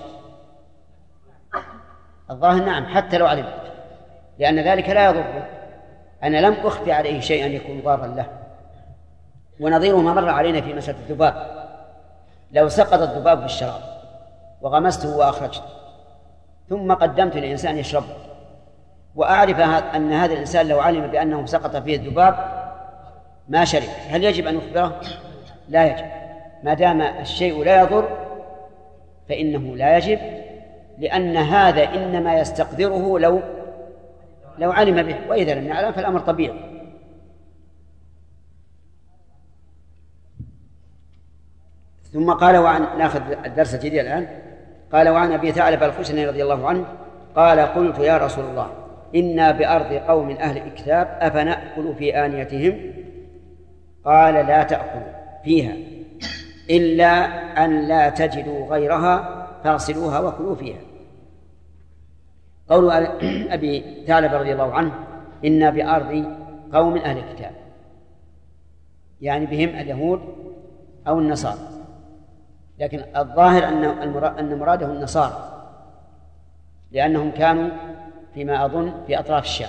الظاهر نعم، حتى لو علمت، لأن ذلك لا يضره، أنا لم أخفي عليه شيئا يكون ضارا له. ونظيره ما مر علينا في مسألة الذباب، لو سقط الذباب في الشراب وغمسته وأخرجته ثم قدمت للإنسان يشربه، وأعرف أن هذا الإنسان لو علم بأنه سقط فيه الذباب ما شرب، هل يجب أن أخبره؟ لا يجب، ما دام الشيء لا يضر فإنه لا يجب، لأن هذا إنما يستقدره لو علم به، وإذا لم يعلم فالأمر طبيعي. ثم قال ناخذ الدرس الجديد الآن. قال وعن أبي ثعلب الخشني رضي الله عنه قال قلت يا رسول الله إنا بأرض قوم أهل الكتاب أفنأكل في آنيتهم؟ قال لا تأكلوا فيها إلا أن لا تجدوا غيرها فاغسلوها وكلوا فيها. قول أبي ثعلب رضي الله عنه إنا بأرض قوم أهل الكتاب، يعني بهم اليهود أو النصارى، لكن الظاهر أن مراده النصارى، لأنهم كانوا فيما أظن في أطراف الشام.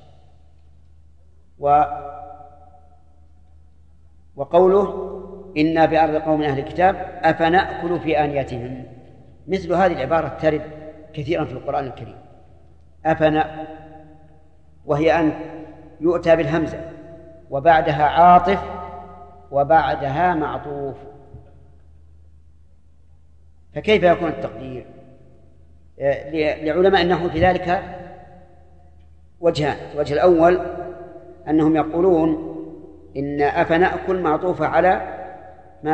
وقوله إنا بأرض قوم أهل الكتاب أفنأكل في آنيتهم، مثل هذه العبارة ترد كثيرا في القرآن الكريم، أفنأ، وهي أن يؤتى بالهمزة وبعدها عاطف وبعدها معطوف، فكيف يكون التقدير؟ لعلماء النحو في ذلك وجهان. الوجه الأول أنهم يقولون إن أفنأكل معطوفة على ما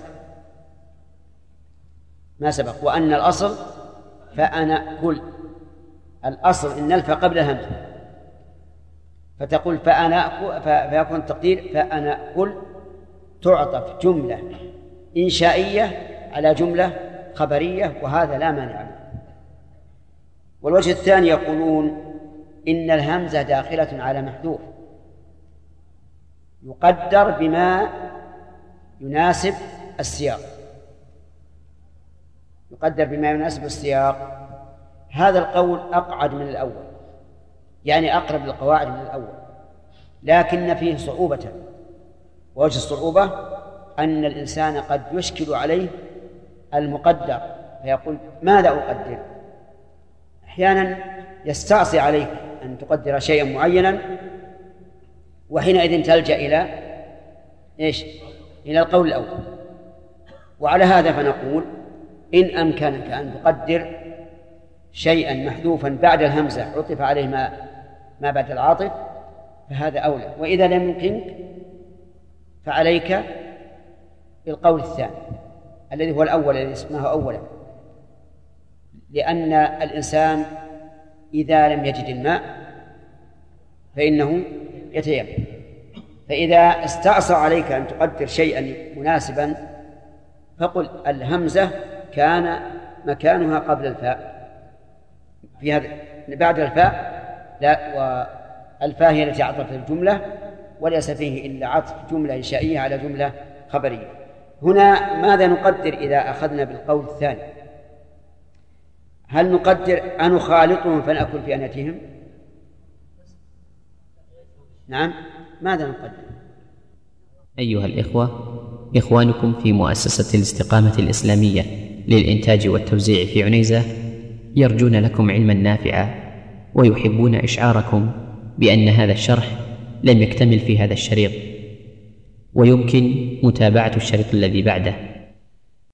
سبق، وأن الأصل فأنأكل، الأصل إن الف قبل الهمزة، فتقول فأنأكل، فيكون التقدير فأنأكل تعطف جملة إنشائية على جملة خبرية، وهذا لا مانع منه. والوجه الثاني يقولون إن الهمزة داخلة على محذوف يقدر بما يناسب السياق، هذا القول أقعد من الأول، يعني أقرب للقواعد من الأول، لكن فيه صعوبة. ووجه الصعوبة أن الإنسان قد يشكل عليه المقدر فيقول ماذا أقدر؟ أحيانا يستعصي عليك أن تقدر شيئا معينا، وحينئذ تلجأ إلى القول الأول. وعلى هذا فنقول إن أمكنك أن تقدر شيئا محذوفا بعد الهمزة عطف عليه ما بعد العاطف فهذا أولى. وإذا لم يمكنك فعليك بالقول الثاني الذي هو الأول الذي اسمه أولا، لأن الإنسان إذا لم يجد الماء فإنه يتيمم. فإذا استعصى عليك أن تقدر شيئا مناسبا فقل الهمزة كان مكانها قبل الفاء، في هذا بعد الفاء لا، والفاء هي التي عطفت الجملة، وليس فيه إلا عطف جملة إنشائية على جملة خبرية. هنا ماذا نقدر إذا أخذنا بالقول الثاني؟ هل نقدر أنخالطهم فنأكل في أنيتهم؟ نعم، ماذا نقدر؟ أيها الإخوة، إخوانكم في مؤسسة الاستقامة الإسلامية للإنتاج والتوزيع في عنيزة يرجون لكم علما نافعا، ويحبون إشعاركم بأن هذا الشرح لم يكتمل في هذا الشريط، ويمكن متابعة الشريط الذي بعده.